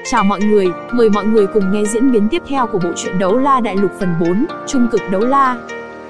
Chào mọi người, mời mọi người cùng nghe diễn biến tiếp theo của bộ truyện Đấu La Đại Lục phần 4, Trung cực đấu la.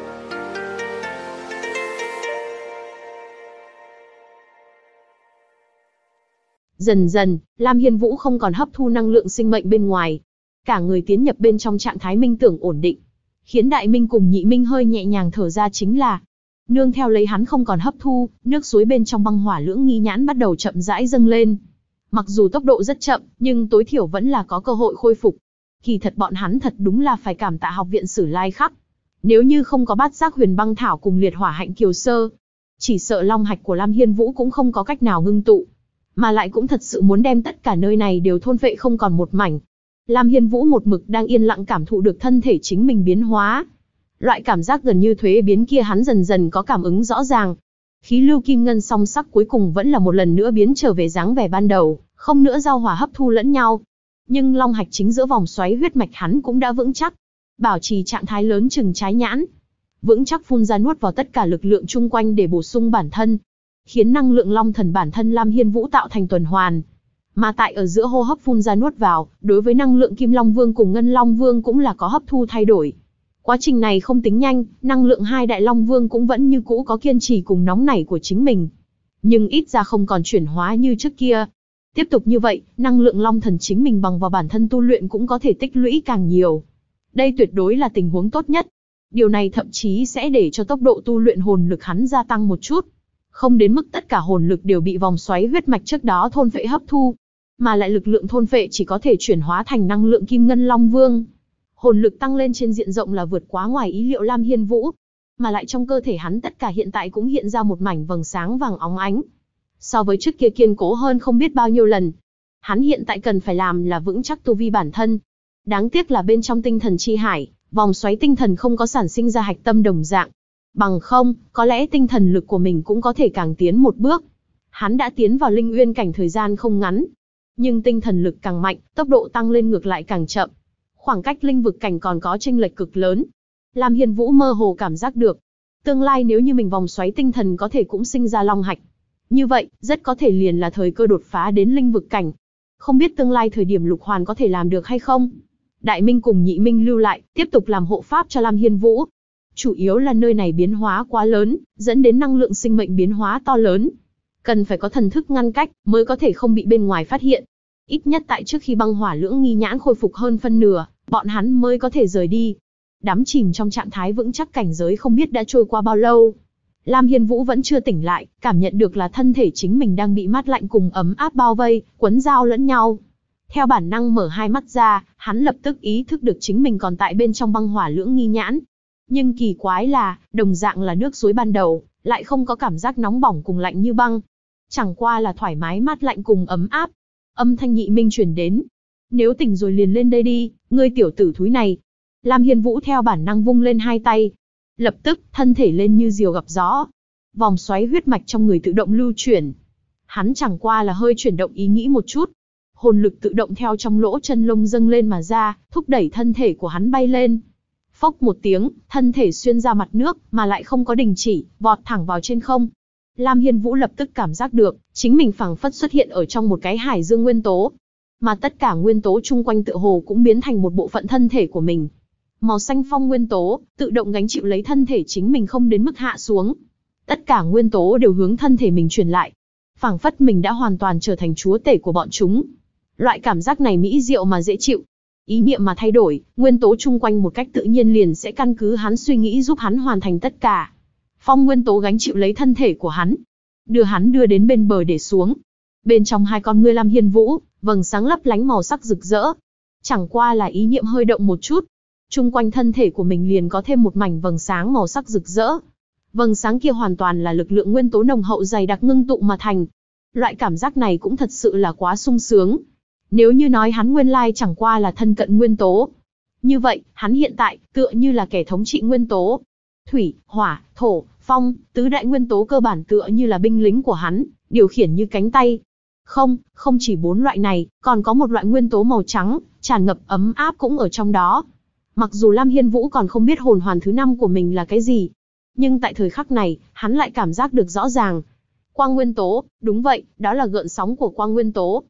Dần dần, Lam Hiên Vũ không còn hấp thu năng lượng sinh mệnh bên ngoài. Cả người tiến nhập bên trong trạng thái minh tưởng ổn định. Khiến Đại Minh cùng Nhị Minh hơi nhẹ nhàng thở ra chính là, nương theo lấy hắn không còn hấp thu, nước suối bên trong băng hỏa lưỡng nghi nhãn bắt đầu chậm rãi dâng lên. Mặc dù tốc độ rất chậm, nhưng tối thiểu vẫn là có cơ hội khôi phục. Kỳ thật bọn hắn thật đúng là phải cảm tạ học viện Sử Lai Khắc. Nếu như không có bát giác huyền băng thảo cùng liệt hỏa hạnh kiều sơ, chỉ sợ long hạch của Lam Hiên Vũ cũng không có cách nào ngưng tụ. Mà lại cũng thật sự muốn đem tất cả nơi này đều thôn phệ không còn một mảnh. Lam Hiên Vũ một mực đang yên lặng cảm thụ được thân thể chính mình biến hóa. Loại cảm giác gần như thuế biến kia hắn dần dần có cảm ứng rõ ràng. Khí lưu kim ngân song sắc cuối cùng vẫn là một lần nữa biến trở về dáng vẻ ban đầu, không nữa giao hòa hấp thu lẫn nhau. Nhưng long hạch chính giữa vòng xoáy huyết mạch hắn cũng đã vững chắc, bảo trì trạng thái lớn chừng trái nhãn, vững chắc phun ra nuốt vào tất cả lực lượng chung quanh để bổ sung bản thân, khiến năng lượng long thần bản thân Lam Hiên Vũ tạo thành tuần hoàn. Mà tại ở giữa hô hấp phun ra nuốt vào, đối với năng lượng Kim Long Vương cùng Ngân Long Vương cũng là có hấp thu thay đổi. Quá trình này không tính nhanh, năng lượng hai đại Long Vương cũng vẫn như cũ có kiên trì cùng nóng nảy của chính mình. Nhưng ít ra không còn chuyển hóa như trước kia. Tiếp tục như vậy, năng lượng Long Thần chính mình bằng vào bản thân tu luyện cũng có thể tích lũy càng nhiều. Đây tuyệt đối là tình huống tốt nhất. Điều này thậm chí sẽ để cho tốc độ tu luyện hồn lực hắn gia tăng một chút. Không đến mức tất cả hồn lực đều bị vòng xoáy huyết mạch trước đó thôn phệ hấp thu, mà lại lực lượng thôn phệ chỉ có thể chuyển hóa thành năng lượng Kim Ngân Long Vương. Hồn lực tăng lên trên diện rộng là vượt quá ngoài ý liệu Lam Hiên Vũ, mà lại trong cơ thể hắn tất cả hiện tại cũng hiện ra một mảnh vầng sáng vàng óng ánh. So với trước kia kiên cố hơn không biết bao nhiêu lần. Hắn hiện tại cần phải làm là vững chắc tu vi bản thân. Đáng tiếc là bên trong tinh thần chi hải, vòng xoáy tinh thần không có sản sinh ra hạch tâm đồng dạng. Bằng không, có lẽ tinh thần lực của mình cũng có thể càng tiến một bước. Hắn đã tiến vào linh uyên cảnh thời gian không ngắn, nhưng tinh thần lực càng mạnh, tốc độ tăng lên ngược lại càng chậm. Khoảng cách linh vực cảnh còn có chênh lệch cực lớn. Lam Hiên Vũ mơ hồ cảm giác được, tương lai nếu như mình vòng xoáy tinh thần có thể cũng sinh ra long hạch, như vậy, rất có thể liền là thời cơ đột phá đến linh vực cảnh. Không biết tương lai thời điểm Lục Hoàn có thể làm được hay không? Đại Minh cùng Nhị Minh lưu lại, tiếp tục làm hộ pháp cho Lam Hiên Vũ. Chủ yếu là nơi này biến hóa quá lớn, dẫn đến năng lượng sinh mệnh biến hóa to lớn. Cần phải có thần thức ngăn cách, mới có thể không bị bên ngoài phát hiện. Ít nhất tại trước khi băng hỏa lưỡng nghi nhãn khôi phục hơn phân nửa, bọn hắn mới có thể rời đi. Đắm chìm trong trạng thái vững chắc cảnh giới không biết đã trôi qua bao lâu. Lam Hiên Vũ vẫn chưa tỉnh lại, cảm nhận được là thân thể chính mình đang bị mát lạnh cùng ấm áp bao vây, quấn giao lẫn nhau. Theo bản năng mở hai mắt ra, hắn lập tức ý thức được chính mình còn tại bên trong băng hỏa lưỡng nghi nhãn. Nhưng kỳ quái là, đồng dạng là nước suối ban đầu, lại không có cảm giác nóng bỏng cùng lạnh như băng. Chẳng qua là thoải mái mát lạnh cùng ấm áp. Âm thanh Nhị Minh truyền đến. Nếu tỉnh rồi liền lên đây đi, ngươi tiểu tử thúi này. Lam Hiên Vũ theo bản năng vung lên hai tay. Lập tức, thân thể lên như diều gặp gió. Vòng xoáy huyết mạch trong người tự động lưu chuyển. Hắn chẳng qua là hơi chuyển động ý nghĩ một chút. Hồn lực tự động theo trong lỗ chân lông dâng lên mà ra, thúc đẩy thân thể của hắn bay lên. Phốc một tiếng, thân thể xuyên ra mặt nước, mà lại không có đình chỉ, vọt thẳng vào trên không. Lam Hiên Vũ lập tức cảm giác được, chính mình phảng phất xuất hiện ở trong một cái hải dương nguyên tố. Mà tất cả nguyên tố chung quanh tựa hồ cũng biến thành một bộ phận thân thể của mình. Màu xanh phong nguyên tố, tự động gánh chịu lấy thân thể chính mình không đến mức hạ xuống. Tất cả nguyên tố đều hướng thân thể mình truyền lại. Phảng phất mình đã hoàn toàn trở thành chúa tể của bọn chúng. Loại cảm giác này mỹ diệu mà dễ chịu. Ý niệm mà thay đổi, nguyên tố chung quanh một cách tự nhiên liền sẽ căn cứ hắn suy nghĩ giúp hắn hoàn thành tất cả. Phong nguyên tố gánh chịu lấy thân thể của hắn, đưa đến bên bờ để xuống. Bên trong hai con ngươi Lam Hiên Vũ, vầng sáng lấp lánh màu sắc rực rỡ. Chẳng qua là ý niệm hơi động một chút, chung quanh thân thể của mình liền có thêm một mảnh vầng sáng màu sắc rực rỡ. Vầng sáng kia hoàn toàn là lực lượng nguyên tố nồng hậu dày đặc ngưng tụ mà thành. Loại cảm giác này cũng thật sự là quá sung sướng. Nếu như nói hắn nguyên lai chẳng qua là thân cận nguyên tố, như vậy, hắn hiện tại, tựa như là kẻ thống trị nguyên tố. Thủy, hỏa, thổ, phong, tứ đại nguyên tố cơ bản tựa như là binh lính của hắn, điều khiển như cánh tay. Không chỉ 4 loại này, còn có một loại nguyên tố màu trắng, tràn ngập ấm áp cũng ở trong đó. Mặc dù Lam Hiên Vũ còn không biết hồn hoàn thứ 5 của mình là cái gì, nhưng tại thời khắc này, hắn lại cảm giác được rõ ràng. Quang nguyên tố, đúng vậy, đó là gợn sóng của quang nguyên tố.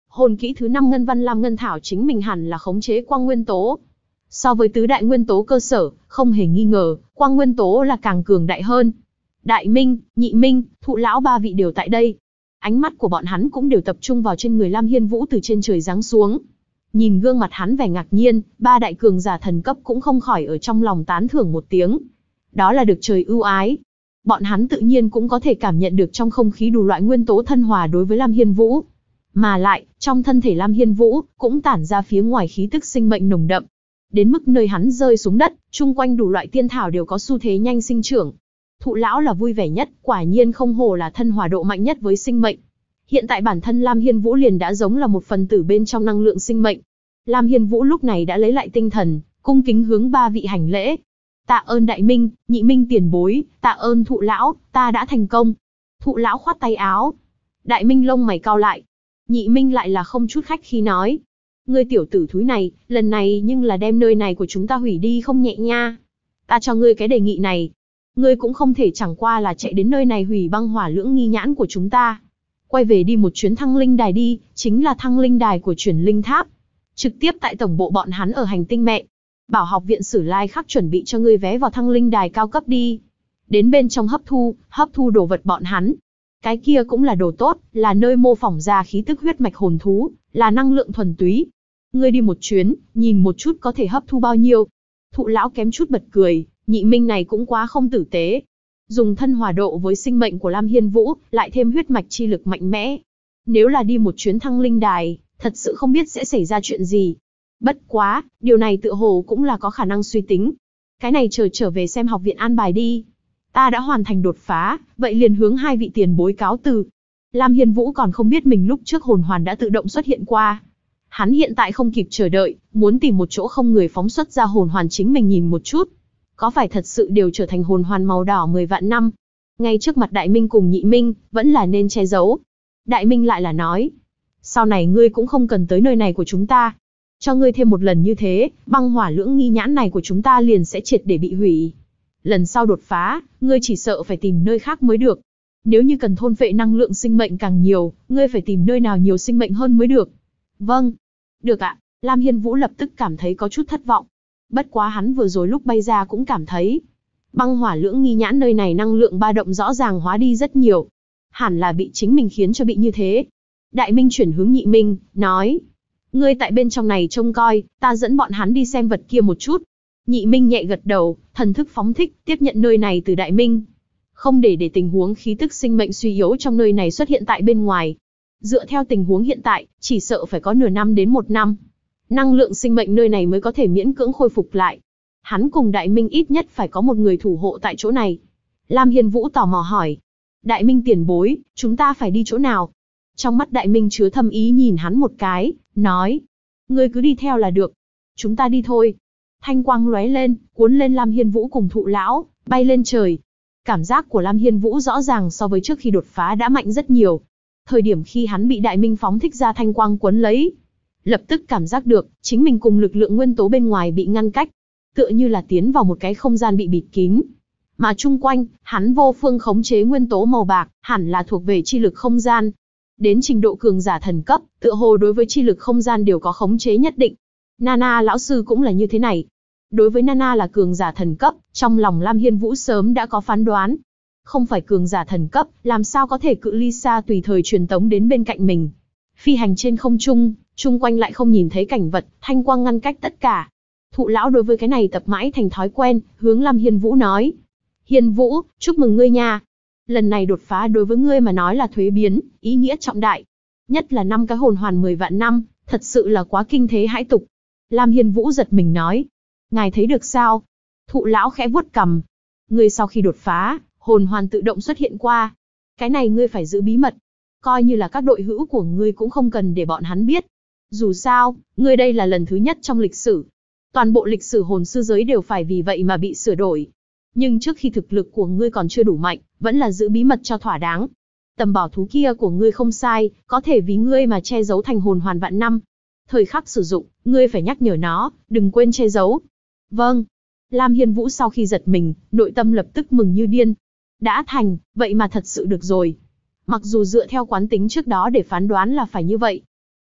Hồn kỹ thứ 5 Ngân Văn Lam Ngân Thảo chính mình hẳn là khống chế quang nguyên tố. So với tứ đại nguyên tố cơ sở, không hề nghi ngờ, quang nguyên tố là càng cường đại hơn. Đại Minh, Nhị Minh, Thụ lão ba vị đều tại đây. Ánh mắt của bọn hắn cũng đều tập trung vào trên người Lam Hiên Vũ từ trên trời giáng xuống. Nhìn gương mặt hắn vẻ ngạc nhiên, ba đại cường giả thần cấp cũng không khỏi ở trong lòng tán thưởng một tiếng. Đó là được trời ưu ái. Bọn hắn tự nhiên cũng có thể cảm nhận được trong không khí đủ loại nguyên tố thân hòa đối với Lam Hiên Vũ. Mà lại, trong thân thể Lam Hiên Vũ, cũng tản ra phía ngoài khí tức sinh mệnh nồng đậm. Đến mức nơi hắn rơi xuống đất, chung quanh đủ loại tiên thảo đều có xu thế nhanh sinh trưởng. Thụ lão là vui vẻ nhất, quả nhiên không hổ là thân hòa độ mạnh nhất với sinh mệnh. Hiện tại bản thân Lam Hiên Vũ liền đã giống là một phần tử bên trong năng lượng sinh mệnh. Lam Hiên Vũ lúc này đã lấy lại tinh thần, cung kính hướng ba vị hành lễ. Tạ ơn Đại Minh, Nhị Minh tiền bối, tạ ơn Thụ lão, ta đã thành công. Thụ lão khoát tay áo. Đại Minh lông mày cau lại. Nhị Minh lại là không chút khách khí nói. Ngươi tiểu tử thúi này, lần này nhưng là đem nơi này của chúng ta hủy đi không nhẹ nha. Ta cho ngươi cái đề nghị này. Ngươi cũng không thể chẳng qua là chạy đến nơi này hủy băng hỏa lưỡng nghi nhãn của chúng ta. Quay về đi một chuyến thăng linh đài đi, chính là thăng linh đài của Chuyển Linh Tháp. Trực tiếp tại tổng bộ bọn hắn ở hành tinh mẹ. Bảo học viện Sử Lai Khắc chuẩn bị cho ngươi vé vào thăng linh đài cao cấp đi. Đến bên trong hấp thu đồ vật bọn hắn. Cái kia cũng là đồ tốt, là nơi mô phỏng ra khí tức huyết mạch hồn thú, là năng lượng thuần túy. Ngươi đi một chuyến, nhìn một chút có thể hấp thu bao nhiêu. Thụ lão kém chút bật cười, Nhị Minh này cũng quá không tử tế. Dùng thân hòa độ với sinh mệnh của Lam Hiên Vũ, lại thêm huyết mạch chi lực mạnh mẽ. Nếu là đi một chuyến thăng linh đài, thật sự không biết sẽ xảy ra chuyện gì. Bất quá, điều này tựa hồ cũng là có khả năng suy tính. Cái này trở về xem học viện an bài đi. Ta đã hoàn thành đột phá, vậy liền hướng hai vị tiền bối cáo từ. Lam Hiên Vũ còn không biết mình lúc trước hồn hoàn đã tự động xuất hiện qua. Hắn hiện tại không kịp chờ đợi, muốn tìm một chỗ không người phóng xuất ra hồn hoàn chính mình nhìn một chút. Có phải thật sự đều trở thành hồn hoàn màu đỏ 10 vạn năm? Ngay trước mặt Đại Minh cùng Nhị Minh, vẫn là nên che giấu. Đại Minh lại là nói. Sau này ngươi cũng không cần tới nơi này của chúng ta. Cho ngươi thêm một lần như thế, băng hỏa lưỡng nghi nhãn này của chúng ta liền sẽ triệt để bị hủy. Lần sau đột phá, ngươi chỉ sợ phải tìm nơi khác mới được. Nếu như cần thôn phệ năng lượng sinh mệnh càng nhiều, ngươi phải tìm nơi nào nhiều sinh mệnh hơn mới được. Vâng. Được ạ. Lam Hiên Vũ lập tức cảm thấy có chút thất vọng. Bất quá hắn vừa rồi lúc bay ra cũng cảm thấy. Băng hỏa lưỡng nghi nhãn nơi này năng lượng ba động rõ ràng hóa đi rất nhiều. Hẳn là bị chính mình khiến cho bị như thế. Đại Minh chuyển hướng Nhị Minh, nói. Ngươi tại bên trong này trông coi, ta dẫn bọn hắn đi xem vật kia một chút. Nhị Minh nhẹ gật đầu, thần thức phóng thích, tiếp nhận nơi này từ Đại Minh. Không để tình huống khí tức sinh mệnh suy yếu trong nơi này xuất hiện tại bên ngoài. Dựa theo tình huống hiện tại, chỉ sợ phải có nửa năm đến 1 năm. Năng lượng sinh mệnh nơi này mới có thể miễn cưỡng khôi phục lại. Hắn cùng Đại Minh ít nhất phải có một người thủ hộ tại chỗ này. Lam Hiên Vũ tò mò hỏi. Đại Minh tiền bối, chúng ta phải đi chỗ nào? Trong mắt Đại Minh chứa thâm ý nhìn hắn một cái, nói. Ngươi cứ đi theo là được. Chúng ta đi thôi. Thanh quang lóe lên, cuốn lên Lam Hiên Vũ cùng Thụ lão, bay lên trời. Cảm giác của Lam Hiên Vũ rõ ràng so với trước khi đột phá đã mạnh rất nhiều. Thời điểm khi hắn bị Đại Minh phóng thích ra thanh quang cuốn lấy, lập tức cảm giác được, chính mình cùng lực lượng nguyên tố bên ngoài bị ngăn cách. Tựa như là tiến vào một cái không gian bị bịt kín. Mà chung quanh, hắn vô phương khống chế nguyên tố màu bạc, hẳn là thuộc về chi lực không gian. Đến trình độ cường giả thần cấp, tựa hồ đối với chi lực không gian đều có khống chế nhất định. Nana lão sư cũng là như thế này. Đối với Nana là cường giả thần cấp, trong lòng Lam Hiên Vũ sớm đã có phán đoán. Không phải cường giả thần cấp, làm sao có thể cự ly xa tùy thời truyền tống đến bên cạnh mình. Phi hành trên không trung, chung quanh lại không nhìn thấy cảnh vật, thanh quang ngăn cách tất cả. Thụ lão đối với cái này tập mãi thành thói quen, hướng Lam Hiên Vũ nói. Hiên Vũ, chúc mừng ngươi nha. Lần này đột phá đối với ngươi mà nói là thuế biến, ý nghĩa trọng đại. Nhất là 5 cái hồn hoàn 10 vạn năm, thật sự là quá kinh thế hãi tục. Lam Hiên Vũ giật mình nói. Ngài thấy được sao? Thụ lão khẽ vuốt cằm. Ngươi sau khi đột phá, hồn hoàn tự động xuất hiện qua. Cái này ngươi phải giữ bí mật. Coi như là các đội hữu của ngươi cũng không cần để bọn hắn biết. Dù sao, ngươi đây là lần thứ nhất trong lịch sử. Toàn bộ lịch sử hồn sư giới đều phải vì vậy mà bị sửa đổi. Nhưng trước khi thực lực của ngươi còn chưa đủ mạnh, vẫn là giữ bí mật cho thỏa đáng. Tầm bảo thú kia của ngươi không sai, có thể vì ngươi mà che giấu thành hồn hoàn vạn năm. Thời khắc sử dụng, ngươi phải nhắc nhở nó, đừng quên che giấu. Vâng. Lam Hiên Vũ sau khi giật mình, nội tâm lập tức mừng như điên. Đã thành, vậy mà thật sự được rồi. Mặc dù dựa theo quán tính trước đó để phán đoán là phải như vậy.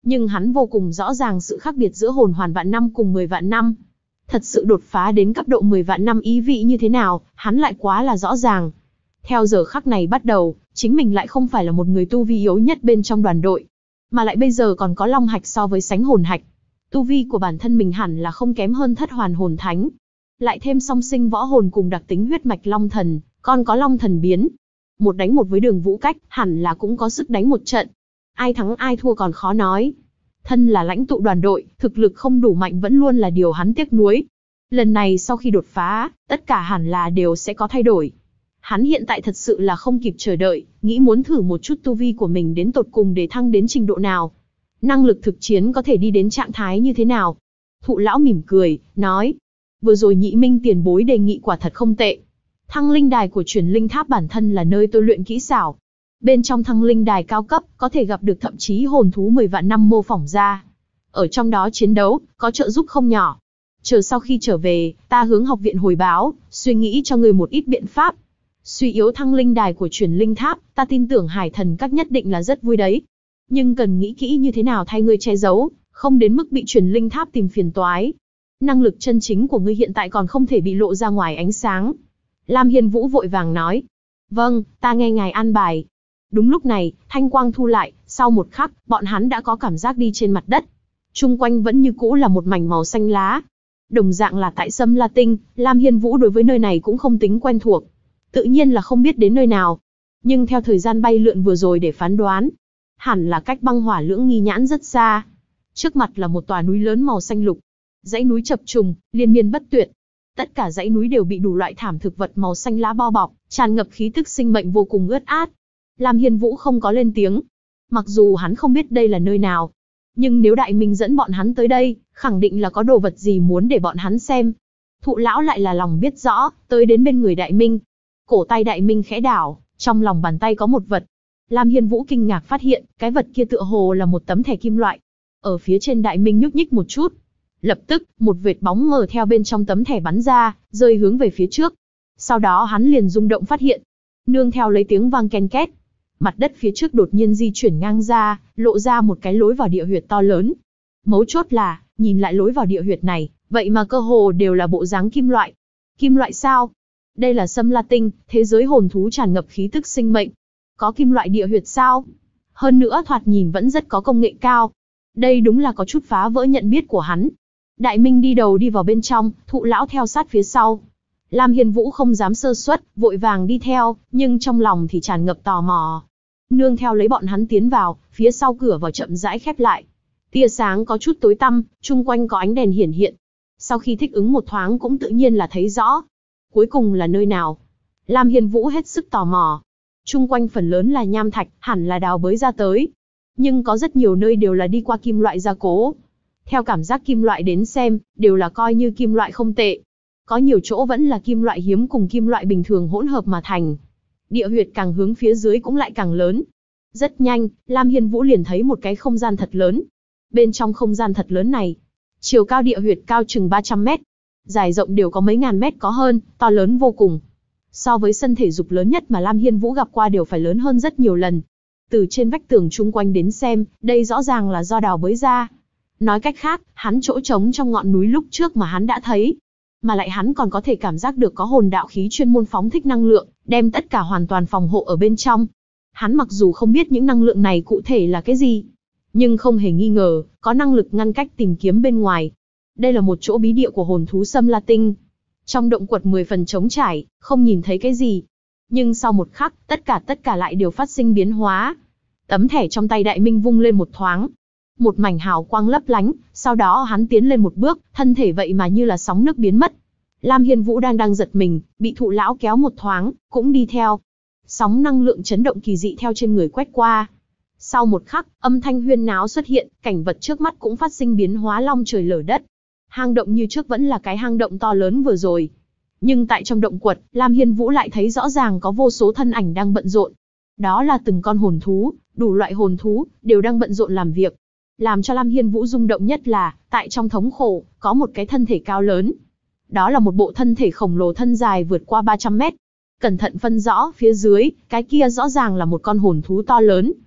Nhưng hắn vô cùng rõ ràng sự khác biệt giữa hồn hoàn vạn năm cùng 10 vạn năm. Thật sự đột phá đến cấp độ 10 vạn năm ý vị như thế nào, hắn lại quá là rõ ràng. Theo giờ khắc này bắt đầu, chính mình lại không phải là một người tu vi yếu nhất bên trong đoàn đội, mà lại bây giờ còn có long hạch so với sánh hồn hạch. Tu vi của bản thân mình hẳn là không kém hơn thất hoàn hồn thánh. Lại thêm song sinh võ hồn cùng đặc tính huyết mạch long thần, còn có long thần biến. Một đánh một với Đường Vũ Cách, hẳn là cũng có sức đánh một trận. Ai thắng ai thua còn khó nói. Thân là lãnh tụ đoàn đội, thực lực không đủ mạnh vẫn luôn là điều hắn tiếc nuối. Lần này sau khi đột phá, tất cả hẳn là đều sẽ có thay đổi. Hắn hiện tại thật sự là không kịp chờ đợi, nghĩ muốn thử một chút tu vi của mình đến tột cùng để thăng đến trình độ nào. Năng lực thực chiến có thể đi đến trạng thái như thế nào. Thụ lão mỉm cười, nói. Vừa rồi Nhị Minh tiền bối đề nghị quả thật không tệ. Thăng linh đài của Truyền Linh Tháp bản thân là nơi tôi luyện kỹ xảo. Bên trong thăng linh đài cao cấp, có thể gặp được thậm chí hồn thú 10 vạn năm mô phỏng ra. Ở trong đó chiến đấu, có trợ giúp không nhỏ. Chờ sau khi trở về, ta hướng học viện hồi báo, suy nghĩ cho người một ít biện pháp. Suy yếu thăng linh đài của Truyền Linh Tháp, ta tin tưởng Hải Thần Các nhất định là rất vui đấy. Nhưng cần nghĩ kỹ như thế nào thay ngươi che giấu, không đến mức bị Truyền Linh Tháp tìm phiền toái. Năng lực chân chính của ngươi hiện tại còn không thể bị lộ ra ngoài ánh sáng. Lam Hiên Vũ vội vàng nói. Vâng, ta nghe ngài an bài. Đúng lúc này, thanh quang thu lại, sau một khắc, bọn hắn đã có cảm giác đi trên mặt đất. Chung quanh vẫn như cũ là một mảnh màu xanh lá. Đồng dạng là tại Sâm La Tinh, Lam Hiên Vũ đối với nơi này cũng không tính quen thuộc. Tự nhiên là không biết đến nơi nào. Nhưng theo thời gian bay lượn vừa rồi để phán đoán, hẳn là cách băng hỏa lưỡng nghi nhãn rất xa. Trước mặt là một tòa núi lớn màu xanh lục. Dãy núi chập trùng, liên miên bất tuyệt. Tất cả dãy núi đều bị đủ loại thảm thực vật màu xanh lá bao bọc, tràn ngập khí tức sinh mệnh vô cùng ướt át. Lam Hiên Vũ không có lên tiếng. Mặc dù hắn không biết đây là nơi nào, nhưng nếu Đại Minh dẫn bọn hắn tới đây, khẳng định là có đồ vật gì muốn để bọn hắn xem. Thụ lão lại là lòng biết rõ, tới đến bên người Đại Minh. Cổ tay Đại Minh khẽ đảo, trong lòng bàn tay có một vật. Lam Hiên Vũ kinh ngạc phát hiện, cái vật kia tựa hồ là một tấm thẻ kim loại. Ở phía trên Đại Minh nhúc nhích một chút. Lập tức, một vệt bóng mờ theo bên trong tấm thẻ bắn ra, rơi hướng về phía trước. Sau đó hắn liền rung động phát hiện. Nương theo lấy tiếng vang ken két. Mặt đất phía trước đột nhiên di chuyển ngang ra, lộ ra một cái lối vào địa huyệt to lớn. Mấu chốt là, nhìn lại lối vào địa huyệt này, vậy mà cơ hồ đều là bộ dáng kim loại. Kim loại sao? Đây là Sâm La Tinh, thế giới hồn thú tràn ngập khí tức sinh mệnh. Có kim loại địa huyệt sao? Hơn nữa thoạt nhìn vẫn rất có công nghệ cao. Đây đúng là có chút phá vỡ nhận biết của hắn. Đại Minh đi đầu đi vào bên trong, Thụ lão theo sát phía sau. Lam Hiên Vũ không dám sơ suất, vội vàng đi theo, nhưng trong lòng thì tràn ngập tò mò. Nương theo lấy bọn hắn tiến vào, phía sau cửa vào chậm rãi khép lại. Tia sáng có chút tối tăm, chung quanh có ánh đèn hiển hiện. Sau khi thích ứng một thoáng cũng tự nhiên là thấy rõ. Cuối cùng là nơi nào? Lam Hiên Vũ hết sức tò mò. Chung quanh phần lớn là nham thạch, hẳn là đào bới ra tới. Nhưng có rất nhiều nơi đều là đi qua kim loại gia cố. Theo cảm giác kim loại đến xem, đều là coi như kim loại không tệ. Có nhiều chỗ vẫn là kim loại hiếm cùng kim loại bình thường hỗn hợp mà thành. Địa huyệt càng hướng phía dưới cũng lại càng lớn. Rất nhanh, Lam Hiên Vũ liền thấy một cái không gian thật lớn. Bên trong không gian thật lớn này, chiều cao địa huyệt cao chừng 300 mét. Dài rộng đều có mấy ngàn mét có hơn, to lớn vô cùng. So với sân thể dục lớn nhất mà Lam Hiên Vũ gặp qua đều phải lớn hơn rất nhiều lần. Từ trên vách tường chung quanh đến xem, đây rõ ràng là do đào bới ra. Nói cách khác, hắn chỗ trống trong ngọn núi lúc trước mà hắn đã thấy. Mà lại hắn còn có thể cảm giác được có hồn đạo khí chuyên môn phóng thích năng lượng, đem tất cả hoàn toàn phòng hộ ở bên trong. Hắn mặc dù không biết những năng lượng này cụ thể là cái gì, nhưng không hề nghi ngờ, có năng lực ngăn cách tìm kiếm bên ngoài. Đây là một chỗ bí địa của hồn thú Sâm La Tinh. Trong động quật 10 phần trống trải, không nhìn thấy cái gì. Nhưng sau một khắc, tất cả lại đều phát sinh biến hóa. Tấm thẻ trong tay Đại Minh vung lên một thoáng. Một mảnh hào quang lấp lánh, sau đó hắn tiến lên một bước, thân thể vậy mà như là sóng nước biến mất. Lam Hiên Vũ đang giật mình, bị Thụ lão kéo một thoáng, cũng đi theo. Sóng năng lượng chấn động kỳ dị theo trên người quét qua. Sau một khắc, âm thanh huyên náo xuất hiện, cảnh vật trước mắt cũng phát sinh biến hóa long trời lở đất. Hang động như trước vẫn là cái hang động to lớn vừa rồi. Nhưng tại trong động quật, Lam Hiên Vũ lại thấy rõ ràng có vô số thân ảnh đang bận rộn. Đó là từng con hồn thú, đủ loại hồn thú, đều đang bận rộn làm việc. Làm cho Lam Hiên Vũ rung động nhất là, tại trong thống khổ, có một cái thân thể cao lớn. Đó là một bộ thân thể khổng lồ thân dài vượt qua 300 mét. Cẩn thận phân rõ, phía dưới, cái kia rõ ràng là một con hồn thú to lớn.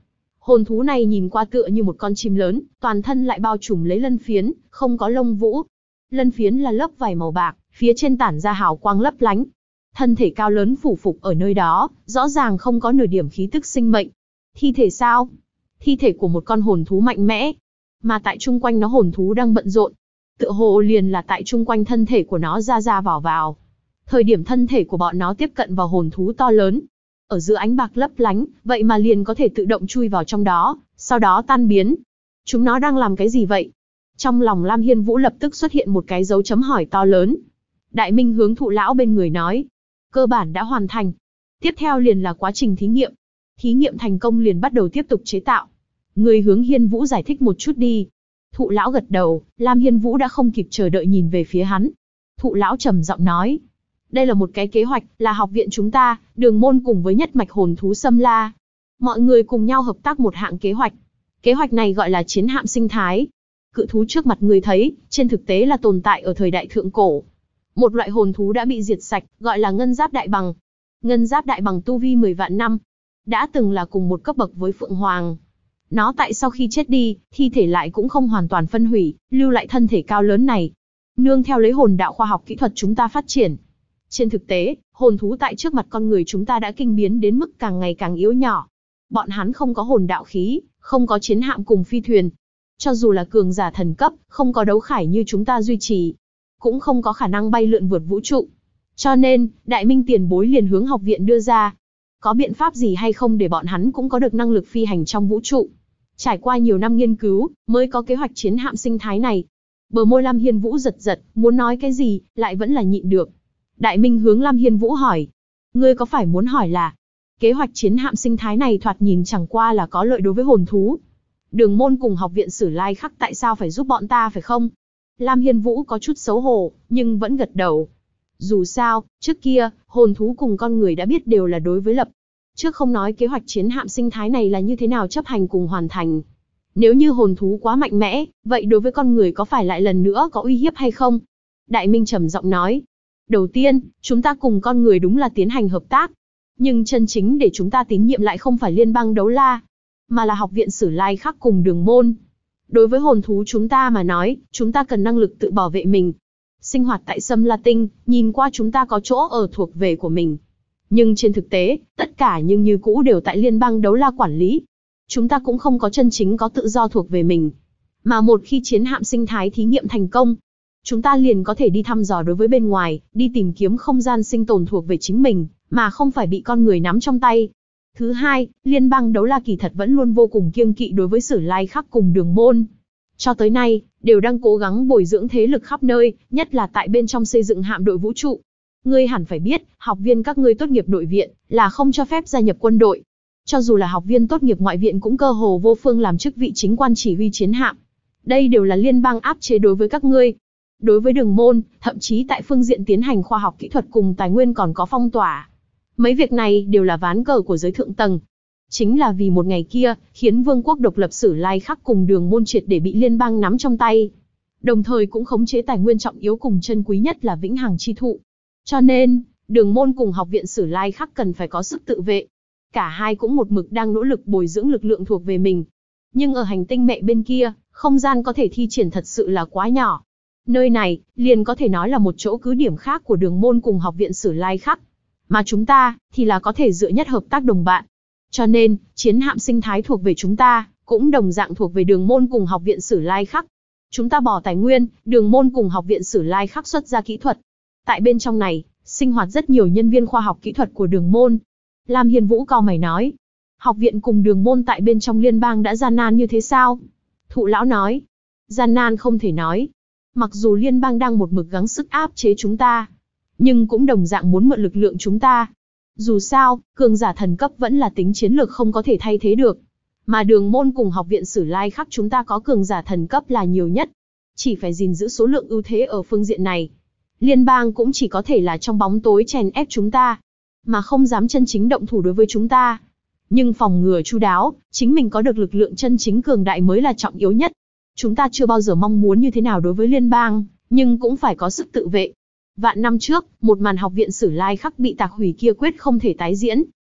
Hồn thú này nhìn qua tựa như một con chim lớn, toàn thân lại bao trùm lấy lân phiến, không có lông vũ. Lân phiến là lớp vảy màu bạc, phía trên tản ra hào quang lấp lánh. Thân thể cao lớn phủ phục ở nơi đó, rõ ràng không có nửa điểm khí tức sinh mệnh. Thi thể sao? Thi thể của một con hồn thú mạnh mẽ. Mà tại chung quanh nó hồn thú đang bận rộn. Tựa hồ liền là tại chung quanh thân thể của nó ra ra vào vào. Thời điểm thân thể của bọn nó tiếp cận vào hồn thú to lớn, ở giữa ánh bạc lấp lánh, vậy mà liền có thể tự động chui vào trong đó, sau đó tan biến. Chúng nó đang làm cái gì vậy? Trong lòng Lam Hiên Vũ lập tức xuất hiện một cái dấu chấm hỏi to lớn. Đại Minh hướng Thụ lão bên người nói, cơ bản đã hoàn thành. Tiếp theo liền là quá trình thí nghiệm. Thí nghiệm thành công liền bắt đầu tiếp tục chế tạo. Người hướng Hiên Vũ giải thích một chút đi. Thụ lão gật đầu, Lam Hiên Vũ đã không kịp chờ đợi nhìn về phía hắn. Thụ lão trầm giọng nói, đây là một cái kế hoạch, là học viện chúng ta, Đường môn cùng với nhất mạch hồn thú Sâm La. Mọi người cùng nhau hợp tác một hạng kế hoạch. Kế hoạch này gọi là chiến hạm sinh thái. Cự thú trước mặt người thấy, trên thực tế là tồn tại ở thời đại thượng cổ. Một loại hồn thú đã bị diệt sạch, gọi là ngân giáp đại bằng. Ngân giáp đại bằng tu vi 10 vạn năm. Đã từng là cùng một cấp bậc với Phượng Hoàng. Nó tại sau khi chết đi, thi thể lại cũng không hoàn toàn phân hủy, lưu lại thân thể cao lớn này. Nương theo lấy hồn đạo khoa học kỹ thuật chúng ta phát triển. Trên thực tế, hồn thú tại trước mặt con người chúng ta đã kinh biến đến mức càng ngày càng yếu nhỏ. Bọn hắn không có hồn đạo khí, không có chiến hạm cùng phi thuyền. Cho dù là cường giả thần cấp, không có đấu khải như chúng ta duy trì, cũng không có khả năng bay lượn vượt vũ trụ. Cho nên, Đại Minh tiền bối liền hướng học viện đưa ra. Có biện pháp gì hay không để bọn hắn cũng có được năng lực phi hành trong vũ trụ? Trải qua nhiều năm nghiên cứu, mới có kế hoạch chiến hạm sinh thái này. Bờ môi Lam Hiên Vũ giật giật, muốn nói cái gì, lại vẫn là nhịn được. Đại Minh hướng Lam Hiên Vũ hỏi. Ngươi có phải muốn hỏi là, kế hoạch chiến hạm sinh thái này thoạt nhìn chẳng qua là có lợi đối với hồn thú. Đường môn cùng học viện Sử Lai Khắc tại sao phải giúp bọn ta phải không? Lam Hiên Vũ có chút xấu hổ, nhưng vẫn gật đầu. Dù sao, trước kia, hồn thú cùng con người đã biết đều là đối với lập. Trước không nói kế hoạch chiến hạm sinh thái này là như thế nào chấp hành cùng hoàn thành. Nếu như hồn thú quá mạnh mẽ, vậy đối với con người có phải lại lần nữa có uy hiếp hay không? Đại Minh trầm giọng nói. Đầu tiên, chúng ta cùng con người đúng là tiến hành hợp tác. Nhưng chân chính để chúng ta tín nhiệm lại không phải liên bang Đấu La, mà là học viện Sử Lai Khắc cùng Đường môn. Đối với hồn thú chúng ta mà nói, chúng ta cần năng lực tự bảo vệ mình. Sinh hoạt tại Sâm La Tinh, nhìn qua chúng ta có chỗ ở thuộc về của mình. Nhưng trên thực tế, tất cả nhưng như cũ đều tại liên bang Đấu La quản lý. Chúng ta cũng không có chân chính có tự do thuộc về mình. Mà một khi chiến hạm sinh thái thí nghiệm thành công, chúng ta liền có thể đi thăm dò đối với bên ngoài, đi tìm kiếm không gian sinh tồn thuộc về chính mình, mà không phải bị con người nắm trong tay. Thứ hai, liên bang Đấu La kỳ thật vẫn luôn vô cùng kiêng kỵ đối với Sử Lai Khắc cùng Đường môn. Cho tới nay, đều đang cố gắng bồi dưỡng thế lực khắp nơi, nhất là tại bên trong xây dựng hạm đội vũ trụ. Ngươi hẳn phải biết, học viên các ngươi tốt nghiệp nội viện, là không cho phép gia nhập quân đội. Cho dù là học viên tốt nghiệp ngoại viện cũng cơ hồ vô phương làm chức vị chính quan chỉ huy chiến hạm. Đây đều là liên bang áp chế đối với các ngươi. Đối với Đường môn, thậm chí tại phương diện tiến hành khoa học kỹ thuật cùng tài nguyên còn có phong tỏa. Mấy việc này đều là ván cờ của giới thượng tầng. Chính là vì một ngày kia, khiến vương quốc độc lập Sử Lai Khắc cùng Đường môn triệt để bị liên bang nắm trong tay. Đồng thời cũng khống chế tài nguyên trọng yếu cùng chân quý nhất là vĩnh hằng chi thụ. Cho nên, Đường môn cùng học viện Sử Lai Khắc cần phải có sức tự vệ. Cả hai cũng một mực đang nỗ lực bồi dưỡng lực lượng thuộc về mình. Nhưng ở hành tinh mẹ bên kia, không gian có thể thi triển thật sự là quá nhỏ. Nơi này, liền có thể nói là một chỗ cứ điểm khác của Đường môn cùng học viện Sử Lai Khắc. Mà chúng ta, thì là có thể dựa nhất hợp tác đồng bạn. Cho nên, chiến hạm sinh thái thuộc về chúng ta, cũng đồng dạng thuộc về Đường môn cùng học viện Sử Lai Khắc. Chúng ta bỏ tài nguyên, Đường môn cùng học viện Sử Lai Khắc xuất ra kỹ thuật. Tại bên trong này, sinh hoạt rất nhiều nhân viên khoa học kỹ thuật của Đường môn. Lam Hiên Vũ cau mày nói. Học viện cùng Đường môn tại bên trong liên bang đã gian nan như thế sao? Thụ lão nói. Gian nan không thể nói. Mặc dù liên bang đang một mực gắng sức áp chế chúng ta, nhưng cũng đồng dạng muốn mượn lực lượng chúng ta. Dù sao, cường giả thần cấp vẫn là tính chiến lược không có thể thay thế được. Mà Đường môn cùng học viện Sử Lai Khắc chúng ta có cường giả thần cấp là nhiều nhất. Chỉ phải gìn giữ số lượng ưu thế ở phương diện này. Liên bang cũng chỉ có thể là trong bóng tối chèn ép chúng ta, mà không dám chân chính động thủ đối với chúng ta. Nhưng phòng ngừa chu đáo, chính mình có được lực lượng chân chính cường đại mới là trọng yếu nhất. Chúng ta chưa bao giờ mong muốn như thế nào đối với liên bang, nhưng cũng phải có sức tự vệ. Vạn năm trước, một màn học viện Sử Lai Khắc bị tạc hủy kia quyết không thể tái diễn.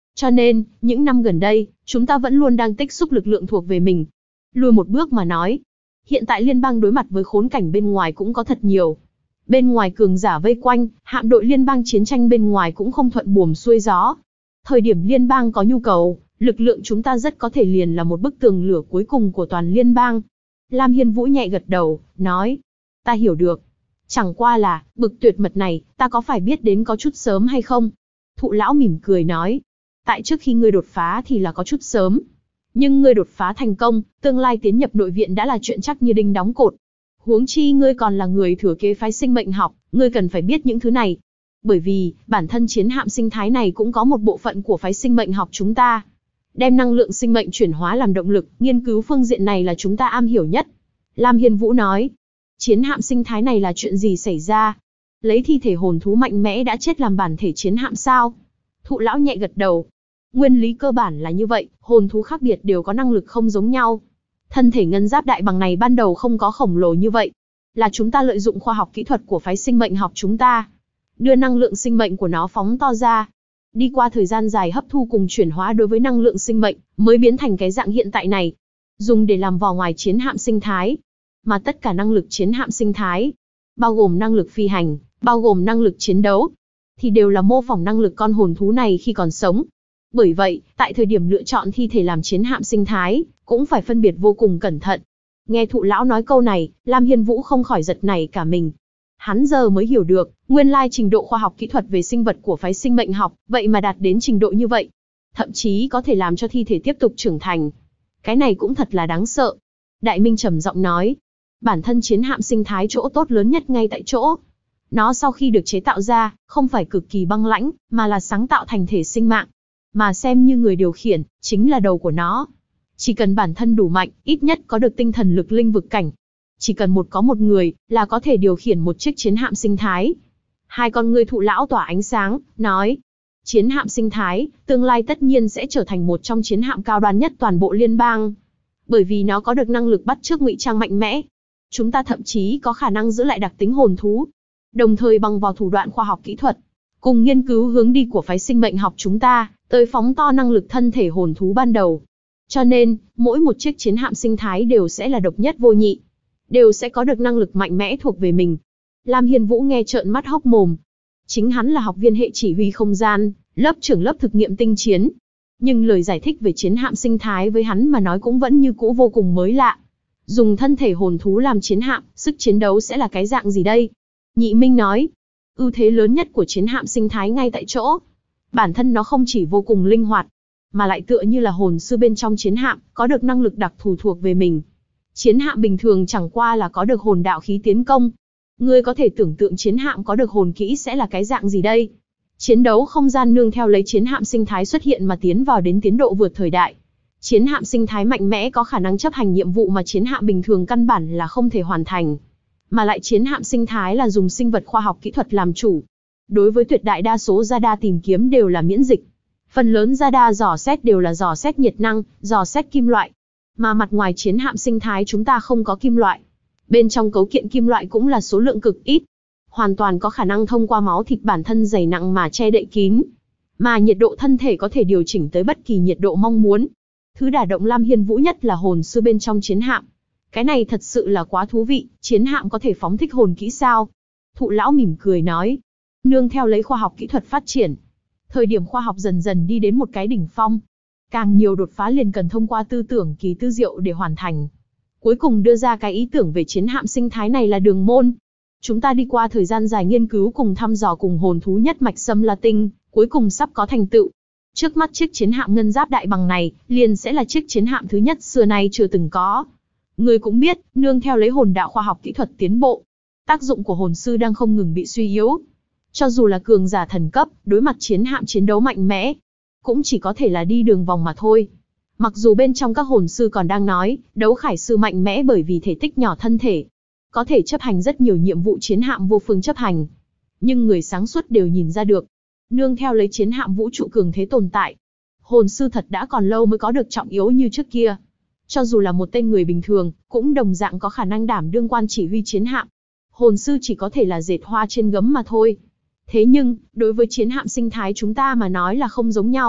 Cho nên, những năm gần đây, chúng ta vẫn luôn đang tích xúc lực lượng thuộc về mình. Lùi một bước mà nói, hiện tại liên bang đối mặt với khốn cảnh bên ngoài cũng có thật nhiều. Bên ngoài cường giả vây quanh, hạm đội liên bang chiến tranh bên ngoài cũng không thuận buồm xuôi gió. Thời điểm liên bang có nhu cầu, lực lượng chúng ta rất có thể liền là một bức tường lửa cuối cùng của toàn liên bang. Lam Hiên Vũ nhẹ gật đầu, nói, ta hiểu được. Chẳng qua là, bực tuyệt mật này, ta có phải biết đến có chút sớm hay không? Thụ lão mỉm cười nói, tại trước khi ngươi đột phá thì là có chút sớm. Nhưng ngươi đột phá thành công, tương lai tiến nhập nội viện đã là chuyện chắc như đinh đóng cột. Huống chi ngươi còn là người thừa kế phái sinh mệnh học, ngươi cần phải biết những thứ này. Bởi vì, bản thân chiến hạm sinh thái này cũng có một bộ phận của phái sinh mệnh học chúng ta. Đem năng lượng sinh mệnh chuyển hóa làm động lực, nghiên cứu phương diện này là chúng ta am hiểu nhất. Lam Hiên Vũ nói, chiến hạm sinh thái này là chuyện gì xảy ra? Lấy thi thể hồn thú mạnh mẽ đã chết làm bản thể chiến hạm sao? Thụ lão nhẹ gật đầu. Nguyên lý cơ bản là như vậy, hồn thú khác biệt đều có năng lực không giống nhau. Thân thể ngân giáp đại bằng này ban đầu không có khổng lồ như vậy. Là chúng ta lợi dụng khoa học kỹ thuật của phái sinh mệnh học chúng ta. Đưa năng lượng sinh mệnh của nó phóng to ra. Đi qua thời gian dài hấp thu cùng chuyển hóa đối với năng lượng sinh mệnh, mới biến thành cái dạng hiện tại này. Dùng để làm vỏ ngoài chiến hạm sinh thái. Mà tất cả năng lực chiến hạm sinh thái, bao gồm năng lực phi hành, bao gồm năng lực chiến đấu, thì đều là mô phỏng năng lực con hồn thú này khi còn sống. Bởi vậy, tại thời điểm lựa chọn thi thể làm chiến hạm sinh thái, cũng phải phân biệt vô cùng cẩn thận. Nghe thụ lão nói câu này, Lam Hiên Vũ không khỏi giật nảy cả mình. Hắn giờ mới hiểu được, nguyên lai trình độ khoa học kỹ thuật về sinh vật của phái sinh mệnh học, vậy mà đạt đến trình độ như vậy. Thậm chí có thể làm cho thi thể tiếp tục trưởng thành. Cái này cũng thật là đáng sợ. Đại Minh trầm giọng nói, bản thân chiến hạm sinh thái chỗ tốt lớn nhất ngay tại chỗ. Nó sau khi được chế tạo ra, không phải cực kỳ băng lãnh, mà là sáng tạo thành thể sinh mạng. Mà xem như người điều khiển, chính là đầu của nó. Chỉ cần bản thân đủ mạnh, ít nhất có được tinh thần lực linh vực cảnh. Chỉ cần có một người, là có thể điều khiển một chiếc chiến hạm sinh thái. Hai con ngươi thụ lão tỏa ánh sáng, nói. Chiến hạm sinh thái, tương lai tất nhiên sẽ trở thành một trong chiến hạm cao đoan nhất toàn bộ liên bang. Bởi vì nó có được năng lực bắt chước ngụy trang mạnh mẽ. Chúng ta thậm chí có khả năng giữ lại đặc tính hồn thú. Đồng thời bằng vào thủ đoạn khoa học kỹ thuật, cùng nghiên cứu hướng đi của phái sinh mệnh học chúng ta, tới phóng to năng lực thân thể hồn thú ban đầu. Cho nên, mỗi một chiếc chiến hạm sinh thái đều sẽ là độc nhất vô nhị. Đều sẽ có được năng lực mạnh mẽ thuộc về mình. Lam Hiên Vũ nghe trợn mắt hốc mồm. Chính hắn là học viên hệ chỉ huy không gian, lớp trưởng lớp thực nghiệm tinh chiến. Nhưng lời giải thích về chiến hạm sinh thái với hắn mà nói cũng vẫn như cũ vô cùng mới lạ. Dùng thân thể hồn thú làm chiến hạm, sức chiến đấu sẽ là cái dạng gì đây? Nhị Minh nói, ưu thế lớn nhất của chiến hạm sinh thái ngay tại chỗ. Bản thân nó không chỉ vô cùng linh hoạt, mà lại tựa như là hồn sư bên trong chiến hạm, có được năng lực đặc thù thuộc về mình. Chiến hạm bình thường chẳng qua là có được hồn đạo khí tiến công. Ngươi có thể tưởng tượng chiến hạm có được hồn kỹ sẽ là cái dạng gì đây? Chiến đấu không gian nương theo lấy chiến hạm sinh thái xuất hiện mà tiến vào đến tiến độ vượt thời đại. Chiến hạm sinh thái mạnh mẽ có khả năng chấp hành nhiệm vụ mà chiến hạm bình thường căn bản là không thể hoàn thành. Mà lại chiến hạm sinh thái là dùng sinh vật khoa học kỹ thuật làm chủ. Đối với tuyệt đại đa số radar tìm kiếm đều là miễn dịch. Phần lớn radar dò xét đều là dò xét nhiệt năng, dò xét kim loại. Mà mặt ngoài chiến hạm sinh thái chúng ta không có kim loại. Bên trong cấu kiện kim loại cũng là số lượng cực ít. Hoàn toàn có khả năng thông qua máu thịt bản thân dày nặng mà che đậy kín. Mà nhiệt độ thân thể có thể điều chỉnh tới bất kỳ nhiệt độ mong muốn. Thứ đả động Lam Hiên Vũ nhất là hồn sư bên trong chiến hạm. Cái này thật sự là quá thú vị, chiến hạm có thể phóng thích hồn kỹ sao? Thụ lão mỉm cười nói. Nương theo lấy khoa học kỹ thuật phát triển. Thời điểm khoa học dần dần đi đến một cái đỉnh phong. Càng nhiều đột phá liền cần thông qua tư tưởng kỳ tư diệu để hoàn thành. Cuối cùng đưa ra cái ý tưởng về chiến hạm sinh thái này là đường môn. Chúng ta đi qua thời gian dài nghiên cứu cùng thăm dò cùng hồn thú nhất mạch Sâm La Tinh, cuối cùng sắp có thành tựu. Trước mắt chiếc chiến hạm ngân giáp đại bằng này, liền sẽ là chiếc chiến hạm thứ nhất xưa nay chưa từng có. Người cũng biết, nương theo lấy hồn đạo khoa học kỹ thuật tiến bộ, tác dụng của hồn sư đang không ngừng bị suy yếu. Cho dù là cường giả thần cấp, đối mặt chiến hạm chiến đấu mạnh mẽ, cũng chỉ có thể là đi đường vòng mà thôi. Mặc dù bên trong các hồn sư còn đang nói, đấu khải sư mạnh mẽ bởi vì thể tích nhỏ thân thể, có thể chấp hành rất nhiều nhiệm vụ chiến hạm vô phương chấp hành. Nhưng người sáng suốt đều nhìn ra được, nương theo lấy chiến hạm vũ trụ cường thế tồn tại, hồn sư thật đã còn lâu mới có được trọng yếu như trước kia. Cho dù là một tên người bình thường, cũng đồng dạng có khả năng đảm đương quan chỉ huy chiến hạm. Hồn sư chỉ có thể là dệt hoa trên gấm mà thôi. Thế nhưng, đối với chiến hạm sinh thái chúng ta mà nói là không giống nhau.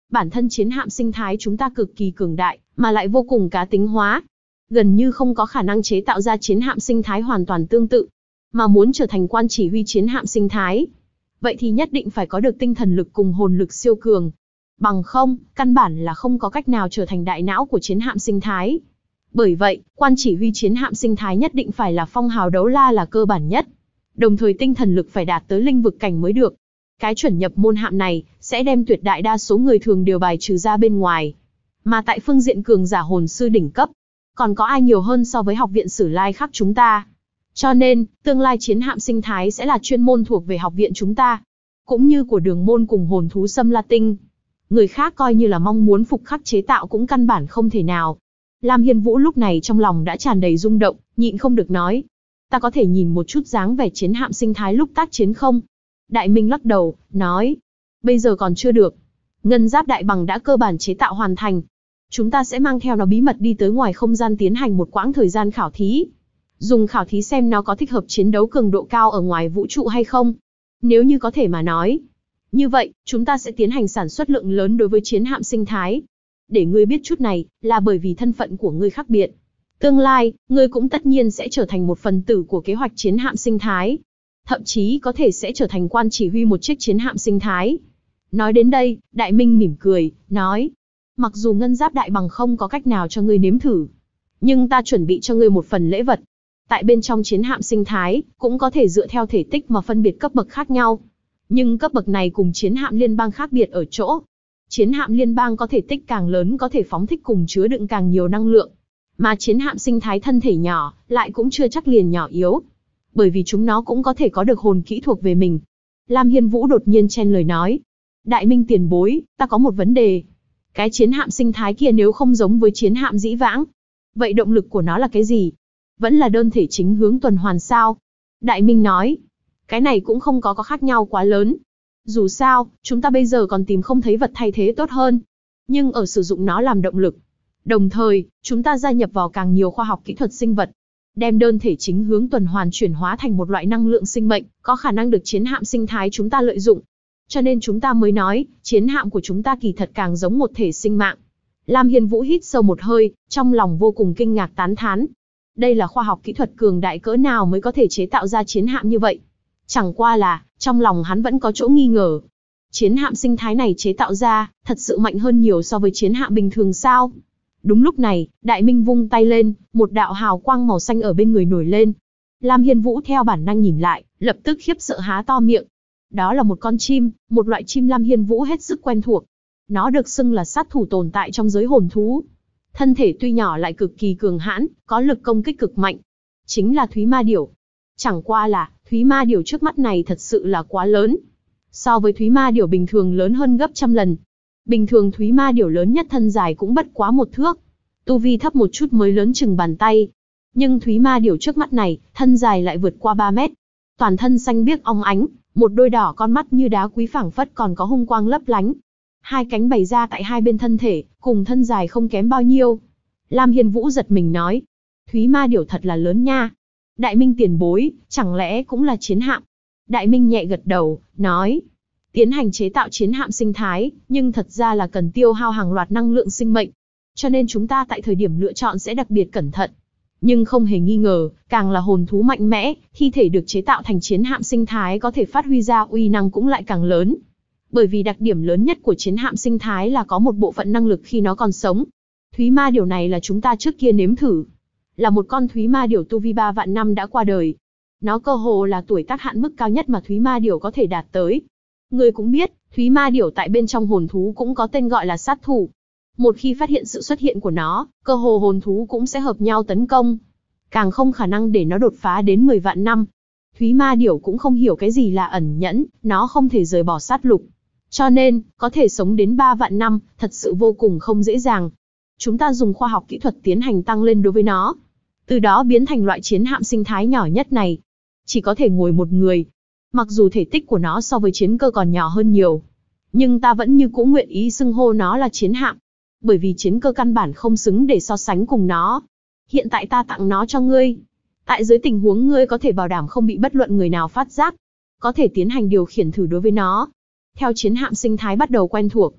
Bản thân chiến hạm sinh thái chúng ta cực kỳ cường đại, mà lại vô cùng cá tính hóa. Gần như không có khả năng chế tạo ra chiến hạm sinh thái hoàn toàn tương tự. Mà muốn trở thành quan chỉ huy chiến hạm sinh thái, vậy thì nhất định phải có được tinh thần lực cùng hồn lực siêu cường. Bằng không, căn bản là không có cách nào trở thành đại não của chiến hạm sinh thái. Bởi vậy, quan chỉ huy chiến hạm sinh thái nhất định phải là phong hào đấu la là cơ bản nhất. Đồng thời tinh thần lực phải đạt tới linh vực cảnh mới được. Cái chuẩn nhập môn hạm này, sẽ đem tuyệt đại đa số người thường đều bài trừ ra bên ngoài. Mà tại phương diện cường giả hồn sư đỉnh cấp, còn có ai nhiều hơn so với học viện Sử Lai Khắc chúng ta. Cho nên, tương lai chiến hạm sinh thái sẽ là chuyên môn thuộc về học viện chúng ta. Cũng như của Đường Môn cùng hồn thú Sâm La Tinh. Người khác coi như là mong muốn phục khắc chế tạo cũng căn bản không thể nào. Lam Hiên Vũ lúc này trong lòng đã tràn đầy rung động, nhịn không được nói. Ta có thể nhìn một chút dáng vẻ chiến hạm sinh thái lúc tác chiến không? Đại Minh lắc đầu, nói. Bây giờ còn chưa được. Ngân giáp đại bằng đã cơ bản chế tạo hoàn thành. Chúng ta sẽ mang theo nó bí mật đi tới ngoài không gian tiến hành một quãng thời gian khảo thí. Dùng khảo thí xem nó có thích hợp chiến đấu cường độ cao ở ngoài vũ trụ hay không. Nếu như có thể mà nói. Như vậy, chúng ta sẽ tiến hành sản xuất lượng lớn đối với chiến hạm sinh thái. Để ngươi biết chút này, là bởi vì thân phận của ngươi khác biệt. Tương lai, ngươi cũng tất nhiên sẽ trở thành một phần tử của kế hoạch chiến hạm sinh thái. Thậm chí có thể sẽ trở thành quan chỉ huy một chiếc chiến hạm sinh thái. Nói đến đây, Đại Minh mỉm cười, nói. Mặc dù ngân giáp đại bằng không có cách nào cho ngươi nếm thử. Nhưng ta chuẩn bị cho ngươi một phần lễ vật. Tại bên trong chiến hạm sinh thái, cũng có thể dựa theo thể tích mà phân biệt cấp bậc khác nhau. Nhưng cấp bậc này cùng chiến hạm liên bang khác biệt ở chỗ. Chiến hạm liên bang có thể tích càng lớn có thể phóng thích cùng chứa đựng càng nhiều năng lượng. Mà chiến hạm sinh thái thân thể nhỏ, lại cũng chưa chắc liền nhỏ yếu. Bởi vì chúng nó cũng có thể có được hồn kỹ thuộc về mình. Lam Hiên Vũ đột nhiên chen lời nói. Đại Minh tiền bối, ta có một vấn đề. Cái chiến hạm sinh thái kia nếu không giống với chiến hạm dĩ vãng, vậy động lực của nó là cái gì? Vẫn là đơn thể chính hướng tuần hoàn sao? Đại Minh nói. Cái này cũng không có khác nhau quá lớn. Dù sao, chúng ta bây giờ còn tìm không thấy vật thay thế tốt hơn. Nhưng ở sử dụng nó làm động lực. Đồng thời, chúng ta gia nhập vào càng nhiều khoa học kỹ thuật sinh vật. Đem đơn thể chính hướng tuần hoàn chuyển hóa thành một loại năng lượng sinh mệnh, có khả năng được chiến hạm sinh thái chúng ta lợi dụng. Cho nên chúng ta mới nói, chiến hạm của chúng ta kỳ thật càng giống một thể sinh mạng. Lam Hiên Vũ hít sâu một hơi, trong lòng vô cùng kinh ngạc tán thán. Đây là khoa học kỹ thuật cường đại cỡ nào mới có thể chế tạo ra chiến hạm như vậy? Chẳng qua là, trong lòng hắn vẫn có chỗ nghi ngờ. Chiến hạm sinh thái này chế tạo ra, thật sự mạnh hơn nhiều so với chiến hạm bình thường sao? Đúng lúc này, Đại Minh vung tay lên, một đạo hào quang màu xanh ở bên người nổi lên. Lam Hiên Vũ theo bản năng nhìn lại, lập tức khiếp sợ há to miệng. Đó là một con chim, một loại chim Lam Hiên Vũ hết sức quen thuộc. Nó được xưng là sát thủ tồn tại trong giới hồn thú. Thân thể tuy nhỏ lại cực kỳ cường hãn, có lực công kích cực mạnh. Chính là Thúy Ma Điểu. Chẳng qua là, Thúy Ma Điểu trước mắt này thật sự là quá lớn. So với Thúy Ma Điểu bình thường lớn hơn gấp trăm lần. Bình thường Thúy Ma Điểu lớn nhất thân dài cũng bất quá 1 thước. Tu vi thấp một chút mới lớn chừng bàn tay. Nhưng Thúy Ma Điểu trước mắt này, thân dài lại vượt qua 3 mét. Toàn thân xanh biếc óng ánh, một đôi đỏ con mắt như đá quý phảng phất còn có hung quang lấp lánh. Hai cánh bày ra tại hai bên thân thể, cùng thân dài không kém bao nhiêu. Lam Hiên Vũ giật mình nói. Thúy Ma Điểu thật là lớn nha. Đại Minh tiền bối, chẳng lẽ cũng là chiến hạm? Đại Minh nhẹ gật đầu, nói. Tiến hành chế tạo chiến hạm sinh thái, nhưng thật ra là cần tiêu hao hàng loạt năng lượng sinh mệnh. Cho nên chúng ta tại thời điểm lựa chọn sẽ đặc biệt cẩn thận. Nhưng không hề nghi ngờ, càng là hồn thú mạnh mẽ, thi thể được chế tạo thành chiến hạm sinh thái có thể phát huy ra uy năng cũng lại càng lớn. Bởi vì đặc điểm lớn nhất của chiến hạm sinh thái là có một bộ phận năng lực khi nó còn sống. Thúy Ma Điểu này là chúng ta trước kia nếm thử. Là một con Thúy Ma Điểu tu vi 3 vạn năm đã qua đời. Nó cơ hồ là tuổi tác hạn mức cao nhất mà Thúy Ma Điểu có thể đạt tới. Người cũng biết, Thúy Ma Điểu tại bên trong hồn thú cũng có tên gọi là sát thủ. Một khi phát hiện sự xuất hiện của nó, cơ hồ hồn thú cũng sẽ hợp nhau tấn công. Càng không khả năng để nó đột phá đến 10 vạn năm. Thúy Ma Điểu cũng không hiểu cái gì là ẩn nhẫn, nó không thể rời bỏ sát lục. Cho nên, có thể sống đến 3 vạn năm, thật sự vô cùng không dễ dàng. Chúng ta dùng khoa học kỹ thuật tiến hành tăng lên đối với nó. Từ đó biến thành loại chiến hạm sinh thái nhỏ nhất này. Chỉ có thể ngồi một người. Mặc dù thể tích của nó so với chiến cơ còn nhỏ hơn nhiều. Nhưng ta vẫn như cũ nguyện ý xưng hô nó là chiến hạm. Bởi vì chiến cơ căn bản không xứng để so sánh cùng nó. Hiện tại ta tặng nó cho ngươi. Tại dưới tình huống ngươi có thể bảo đảm không bị bất luận người nào phát giác. Có thể tiến hành điều khiển thử đối với nó. Theo chiến hạm sinh thái bắt đầu quen thuộc.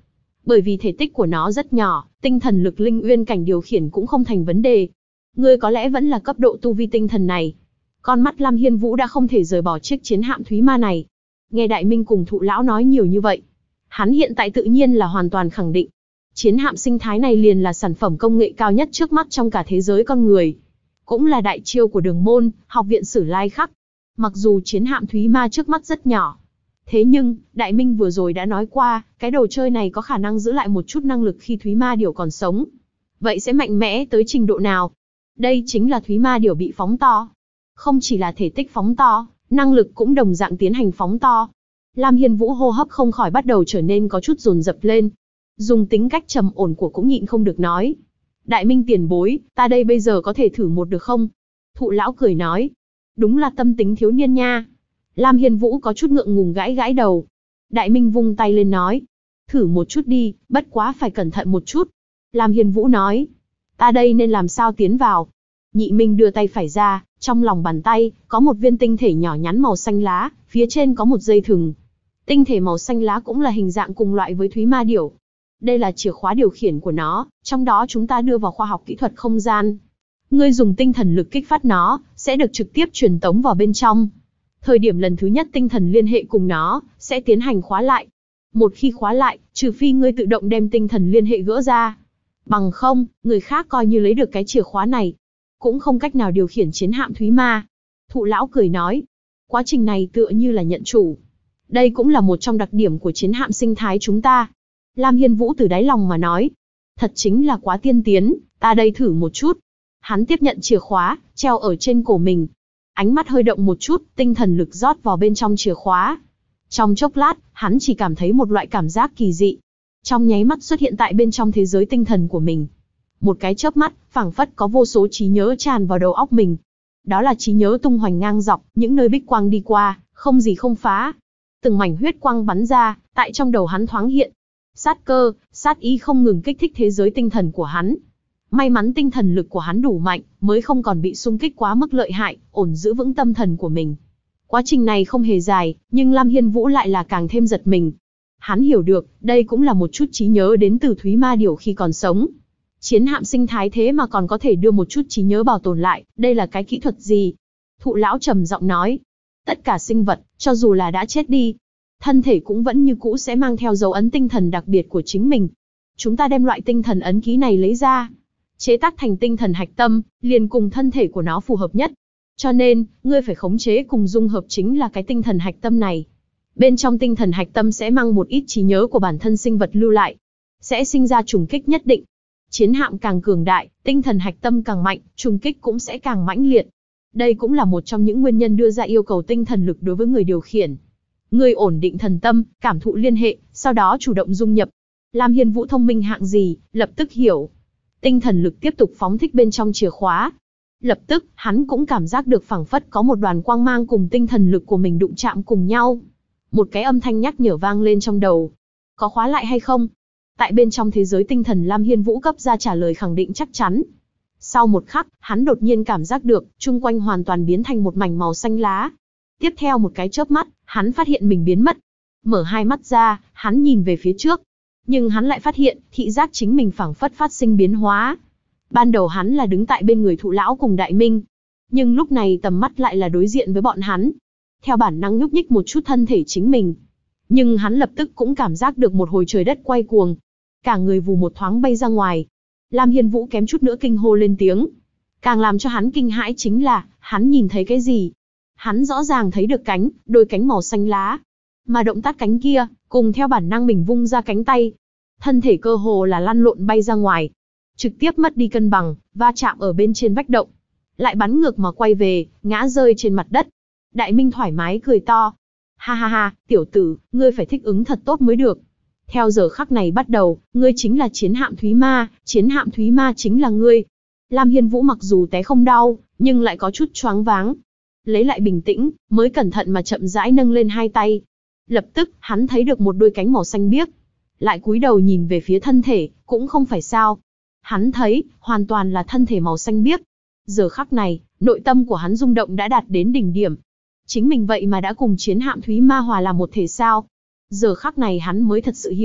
Bởi vì thể tích của nó rất nhỏ, tinh thần lực linh uyên cảnh điều khiển cũng không thành vấn đề. Ngươi có lẽ vẫn là cấp độ tu vi tinh thần này. Con mắt Lam Hiên Vũ đã không thể rời bỏ chiếc chiến hạm Thúy Ma này. Nghe Đại Minh cùng Thụ Lão nói nhiều như vậy, hắn hiện tại tự nhiên là hoàn toàn khẳng định. Chiến hạm sinh thái này liền là sản phẩm công nghệ cao nhất trước mắt trong cả thế giới con người. Cũng là đại chiêu của Đường Môn, Học viện Sử Lai Khắc. Mặc dù chiến hạm Thúy Ma trước mắt rất nhỏ, thế nhưng, Đại Minh vừa rồi đã nói qua, cái đồ chơi này có khả năng giữ lại một chút năng lực khi Thúy Ma Điểu còn sống. Vậy sẽ mạnh mẽ tới trình độ nào? Đây chính là Thúy Ma Điểu bị phóng to. Không chỉ là thể tích phóng to, năng lực cũng đồng dạng tiến hành phóng to. Lam Hiên Vũ hô hấp không khỏi bắt đầu trở nên có chút dồn dập lên. Dùng tính cách trầm ổn của cũng nhịn không được nói. Đại Minh tiền bối, ta đây bây giờ có thể thử một được không? Thụ Lão cười nói. Đúng là tâm tính thiếu niên nha. Lam Hiên Vũ có chút ngượng ngùng gãi gãi đầu. Đại Minh vung tay lên nói. Thử một chút đi, bất quá phải cẩn thận một chút. Lam Hiên Vũ nói. Ta đây nên làm sao tiến vào? Nhị Minh đưa tay phải ra, trong lòng bàn tay, có một viên tinh thể nhỏ nhắn màu xanh lá, phía trên có một dây thừng. Tinh thể màu xanh lá cũng là hình dạng cùng loại với Thúy Ma Điểu. Đây là chìa khóa điều khiển của nó, trong đó chúng ta đưa vào khoa học kỹ thuật không gian. Ngươi dùng tinh thần lực kích phát nó, sẽ được trực tiếp truyền tống vào bên trong. Thời điểm lần thứ nhất tinh thần liên hệ cùng nó, sẽ tiến hành khóa lại. Một khi khóa lại, trừ phi ngươi tự động đem tinh thần liên hệ gỡ ra. Bằng không, người khác coi như lấy được cái chìa khóa này, cũng không cách nào điều khiển chiến hạm Thúy Ma. Thụ Lão cười nói. Quá trình này tựa như là nhận chủ. Đây cũng là một trong đặc điểm của chiến hạm sinh thái chúng ta. Lam Hiên Vũ từ đáy lòng mà nói. Thật chính là quá tiên tiến, ta đây thử một chút. Hắn tiếp nhận chìa khóa, treo ở trên cổ mình. Ánh mắt hơi động một chút, tinh thần lực rót vào bên trong chìa khóa. Trong chốc lát, hắn chỉ cảm thấy một loại cảm giác kỳ dị. Trong nháy mắt xuất hiện tại bên trong thế giới tinh thần của mình. Một cái chớp mắt, phảng phất có vô số trí nhớ tràn vào đầu óc mình. Đó là trí nhớ tung hoành ngang dọc, những nơi bích quang đi qua, không gì không phá. Từng mảnh huyết quang bắn ra, tại trong đầu hắn thoáng hiện. Sát cơ, sát ý không ngừng kích thích thế giới tinh thần của hắn. May mắn tinh thần lực của hắn đủ mạnh, mới không còn bị xung kích quá mức lợi hại, ổn giữ vững tâm thần của mình. Quá trình này không hề dài, nhưng Lam Hiên Vũ lại là càng thêm giật mình. Hắn hiểu được, đây cũng là một chút trí nhớ đến từ Thúy Ma Điểu khi còn sống. Chiến hạm sinh thái thế mà còn có thể đưa một chút trí nhớ bảo tồn lại, đây là cái kỹ thuật gì? Thụ Lão trầm giọng nói. Tất cả sinh vật, cho dù là đã chết đi, thân thể cũng vẫn như cũ sẽ mang theo dấu ấn tinh thần đặc biệt của chính mình. Chúng ta đem loại tinh thần ấn ký này lấy ra, chế tác thành tinh thần hạch tâm, liền cùng thân thể của nó phù hợp nhất. Cho nên, ngươi phải khống chế cùng dung hợp chính là cái tinh thần hạch tâm này. Bên trong tinh thần hạch tâm sẽ mang một ít trí nhớ của bản thân sinh vật lưu lại, sẽ sinh ra trùng kích nhất định. Chiến hạm càng cường đại, tinh thần hạch tâm càng mạnh, trùng kích cũng sẽ càng mãnh liệt. Đây cũng là một trong những nguyên nhân đưa ra yêu cầu tinh thần lực đối với người điều khiển. Người ổn định thần tâm, cảm thụ liên hệ, sau đó chủ động dung nhập. Lam Hiên Vũ thông minh hạng gì, lập tức hiểu. Tinh thần lực tiếp tục phóng thích bên trong chìa khóa. Lập tức, hắn cũng cảm giác được phảng phất có một đoàn quang mang cùng tinh thần lực của mình đụng chạm cùng nhau. Một cái âm thanh nhắc nhở vang lên trong đầu. Có khóa lại hay không? Tại bên trong thế giới tinh thần Lam Hiên Vũ cấp ra trả lời khẳng định chắc chắn. Sau một khắc, hắn đột nhiên cảm giác được, chung quanh hoàn toàn biến thành một mảnh màu xanh lá. Tiếp theo một cái chớp mắt, hắn phát hiện mình biến mất. Mở hai mắt ra, hắn nhìn về phía trước. Nhưng hắn lại phát hiện, thị giác chính mình phảng phất phát sinh biến hóa. Ban đầu hắn là đứng tại bên người Thụ Lão cùng Đại Minh. Nhưng lúc này tầm mắt lại là đối diện với bọn hắn. Theo bản năng nhúc nhích một chút thân thể chính mình. Nhưng hắn lập tức cũng cảm giác được một hồi trời đất quay cuồng. Cả người vù một thoáng bay ra ngoài. Lam Hiên Vũ kém chút nữa kinh hô lên tiếng. Càng làm cho hắn kinh hãi chính là, hắn nhìn thấy cái gì? Hắn rõ ràng thấy được cánh, đôi cánh màu xanh lá. Mà động tác cánh kia, cùng theo bản năng mình vung ra cánh tay. Thân thể cơ hồ là lăn lộn bay ra ngoài. Trực tiếp mất đi cân bằng, va chạm ở bên trên vách động. Lại bắn ngược mà quay về, ngã rơi trên mặt đất. Đại Minh thoải mái cười to. Ha ha ha, tiểu tử, ngươi phải thích ứng thật tốt mới được. Theo giờ khắc này bắt đầu, ngươi chính là chiến hạm Thúy Ma, chiến hạm Thúy Ma chính là ngươi. Lam Hiên Vũ mặc dù té không đau, nhưng lại có chút choáng váng. Lấy lại bình tĩnh, mới cẩn thận mà chậm rãi nâng lên hai tay. Lập tức, hắn thấy được một đôi cánh màu xanh biếc. Lại cúi đầu nhìn về phía thân thể, cũng không phải sao. Hắn thấy, hoàn toàn là thân thể màu xanh biếc. Giờ khắc này, nội tâm của hắn rung động đã đạt đến đỉnh điểm. Chính mình vậy mà đã cùng chiến hạm Thúy Ma hòa làm một thể sao. Giờ khắc này hắn mới thật sự hiểu,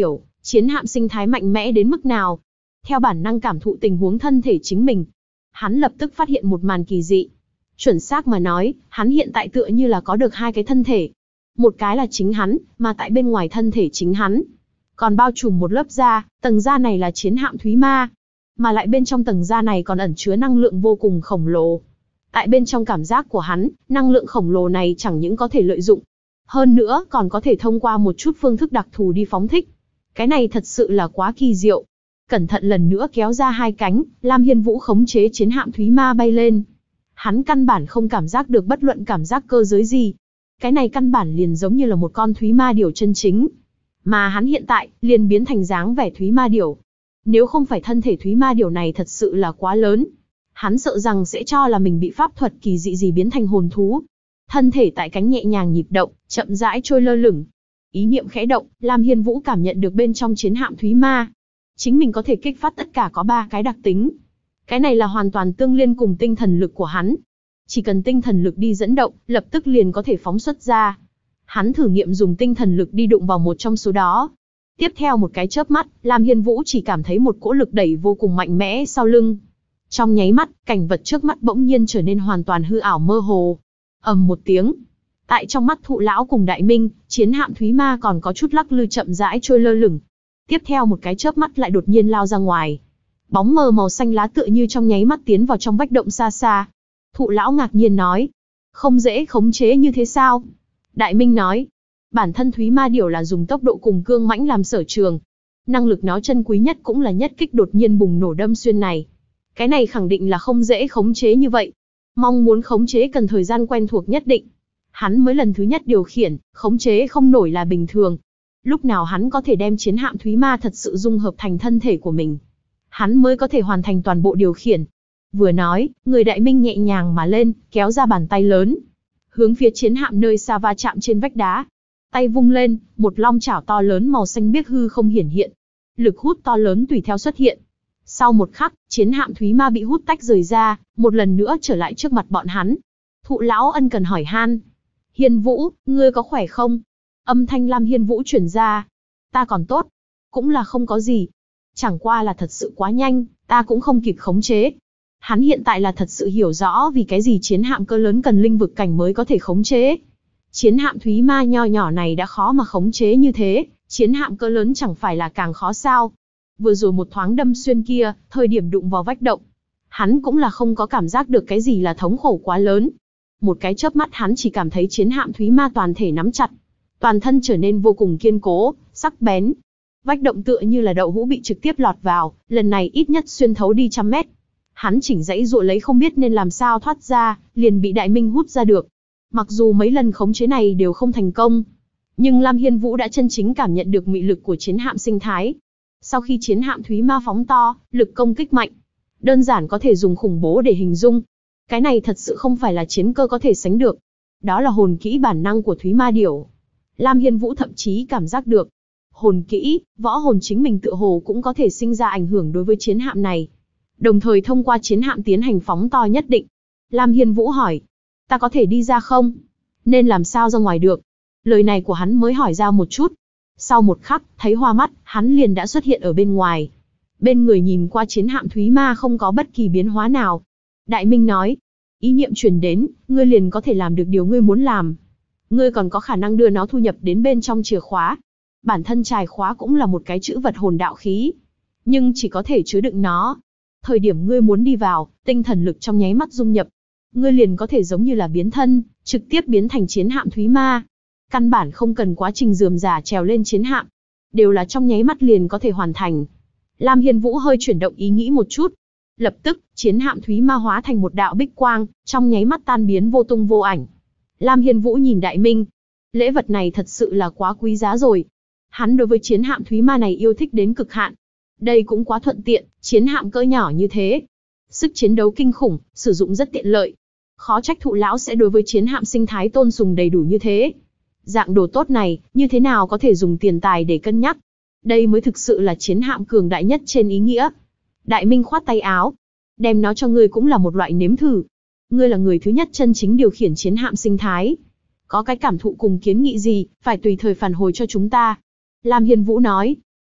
Chiến hạm sinh thái mạnh mẽ đến mức nào? Theo bản năng cảm thụ tình huống thân thể chính mình, hắn lập tức phát hiện một màn kỳ dị. Chuẩn xác mà nói, hắn hiện tại tựa như là có được hai cái thân thể. Một cái là chính hắn, mà tại bên ngoài thân thể chính hắn còn bao trùm một lớp da, tầng da này là chiến hạm Thúy Ma. Mà lại bên trong tầng da này còn ẩn chứa năng lượng vô cùng khổng lồ. Tại bên trong cảm giác của hắn, năng lượng khổng lồ này chẳng những có thể lợi dụng, hơn nữa còn có thể thông qua một chút phương thức đặc thù đi phóng thích. Cái này thật sự là quá kỳ diệu. Cẩn thận lần nữa kéo ra hai cánh, Lam Hiên Vũ khống chế chiến hạm Thúy Ma bay lên. Hắn căn bản không cảm giác được bất luận cảm giác cơ giới gì. Cái này căn bản liền giống như là một con Thúy Ma điểu chân chính. Mà hắn hiện tại, liền biến thành dáng vẻ Thúy Ma điểu. Nếu không phải thân thể Thúy Ma điểu này thật sự là quá lớn, hắn sợ rằng sẽ cho là mình bị pháp thuật kỳ dị gì biến thành hồn thú. Thân thể tại cánh nhẹ nhàng nhịp động, chậm rãi trôi lơ lửng. Ý niệm khẽ động, Lam Hiên Vũ cảm nhận được bên trong chiến hạm Thúy Ma, chính mình có thể kích phát tất cả có 3 cái đặc tính. Cái này là hoàn toàn tương liên cùng tinh thần lực của hắn. Chỉ cần tinh thần lực đi dẫn động, lập tức liền có thể phóng xuất ra. Hắn thử nghiệm dùng tinh thần lực đi đụng vào một trong số đó. Tiếp theo một cái chớp mắt, Lam Hiên Vũ chỉ cảm thấy một cỗ lực đẩy vô cùng mạnh mẽ sau lưng. Trong nháy mắt, cảnh vật trước mắt bỗng nhiên trở nên hoàn toàn hư ảo mơ hồ. Ầm một tiếng. Tại trong mắt Thụ lão cùng Đại Minh, chiến hạm Thúy Ma còn có chút lắc lư chậm rãi trôi lơ lửng. Tiếp theo một cái chớp mắt lại đột nhiên lao ra ngoài. Bóng mờ màu xanh lá tựa như trong nháy mắt tiến vào trong vách động xa xa. Thụ lão ngạc nhiên nói, không dễ khống chế như thế sao? Đại Minh nói, bản thân Thúy Ma điểu là dùng tốc độ cùng cương mãnh làm sở trường. Năng lực nó chân quý nhất cũng là nhất kích đột nhiên bùng nổ đâm xuyên này. Cái này khẳng định là không dễ khống chế như vậy. Mong muốn khống chế cần thời gian quen thuộc nhất định. Hắn mới lần thứ nhất điều khiển, khống chế không nổi là bình thường. Lúc nào hắn có thể đem chiến hạm Thúy Ma thật sự dung hợp thành thân thể của mình, hắn mới có thể hoàn thành toàn bộ điều khiển. Vừa nói, người Đại Minh nhẹ nhàng mà lên, kéo ra bàn tay lớn, hướng phía chiến hạm nơi xa va chạm trên vách đá. Tay vung lên, một long chảo to lớn màu xanh biếc hư không hiển hiện. Lực hút to lớn tùy theo xuất hiện. Sau một khắc, chiến hạm Thúy Ma bị hút tách rời ra, một lần nữa trở lại trước mặt bọn hắn. Thụ lão ân cần hỏi han, Hiên Vũ, ngươi có khỏe không? Âm thanh Lam Hiên Vũ truyền ra. Ta còn tốt. Cũng là không có gì. Chẳng qua là thật sự quá nhanh, ta cũng không kịp khống chế. Hắn hiện tại là thật sự hiểu rõ vì cái gì chiến hạm cỡ lớn cần linh vực cảnh mới có thể khống chế. Chiến hạm Thúy Ma nho nhỏ này đã khó mà khống chế như thế, chiến hạm cỡ lớn chẳng phải là càng khó sao? Vừa rồi một thoáng đâm xuyên kia, thời điểm đụng vào vách động, hắn cũng là không có cảm giác được cái gì là thống khổ quá lớn. Một cái chớp mắt hắn chỉ cảm thấy chiến hạm Thúy Ma toàn thể nắm chặt, toàn thân trở nên vô cùng kiên cố, sắc bén. Vách động tựa như là đậu hũ bị trực tiếp lọt vào, lần này ít nhất xuyên thấu đi 100 mét. Hắn chỉnh dãy dụa lấy không biết nên làm sao thoát ra, liền bị Đại Minh hút ra được. Mặc dù mấy lần khống chế này đều không thành công, nhưng Lam Hiên Vũ đã chân chính cảm nhận được mị lực của chiến hạm sinh thái. Sau khi chiến hạm Thúy Ma phóng to, lực công kích mạnh, đơn giản có thể dùng khủng bố để hình dung. Cái này thật sự không phải là chiến cơ có thể sánh được. Đó là hồn kỹ bản năng của Thúy Ma điểu. Lam Hiên Vũ thậm chí cảm giác được, hồn kỹ, võ hồn chính mình tựa hồ cũng có thể sinh ra ảnh hưởng đối với chiến hạm này. Đồng thời thông qua chiến hạm tiến hành phóng to nhất định. Lam Hiên Vũ hỏi, ta có thể đi ra không? Nên làm sao ra ngoài được? Lời này của hắn mới hỏi ra một chút. Sau một khắc, thấy hoa mắt, hắn liền đã xuất hiện ở bên ngoài. Bên người nhìn qua chiến hạm Thúy Ma không có bất kỳ biến hóa nào. Đại Minh nói, ý niệm truyền đến, ngươi liền có thể làm được điều ngươi muốn làm. Ngươi còn có khả năng đưa nó thu nhập đến bên trong chìa khóa. Bản thân chìa khóa cũng là một cái chữ vật hồn đạo khí, nhưng chỉ có thể chứa đựng nó. Thời điểm ngươi muốn đi vào, tinh thần lực trong nháy mắt dung nhập, ngươi liền có thể giống như là biến thân, trực tiếp biến thành chiến hạm Thúy Ma. Căn bản không cần quá trình rườm rà trèo lên chiến hạm, đều là trong nháy mắt liền có thể hoàn thành. Lam Hiên Vũ hơi chuyển động ý nghĩ một chút. Lập tức, chiến hạm Thúy Ma hóa thành một đạo bích quang, trong nháy mắt tan biến vô tung vô ảnh. Lam Hiên Vũ nhìn Đại Minh. Lễ vật này thật sự là quá quý giá rồi. Hắn đối với chiến hạm Thúy Ma này yêu thích đến cực hạn. Đây cũng quá thuận tiện, chiến hạm cỡ nhỏ như thế. Sức chiến đấu kinh khủng, sử dụng rất tiện lợi. Khó trách Thụ lão sẽ đối với chiến hạm sinh thái tôn sùng đầy đủ như thế. Dạng đồ tốt này, như thế nào có thể dùng tiền tài để cân nhắc. Đây mới thực sự là chiến hạm cường đại nhất trên ý nghĩa. Đại Minh khoát tay áo. Đem nó cho ngươi cũng là một loại nếm thử. Ngươi là người thứ nhất chân chính điều khiển chiến hạm sinh thái. Có cái cảm thụ cùng kiến nghị gì, phải tùy thời phản hồi cho chúng ta. Lam Hiên Vũ nói.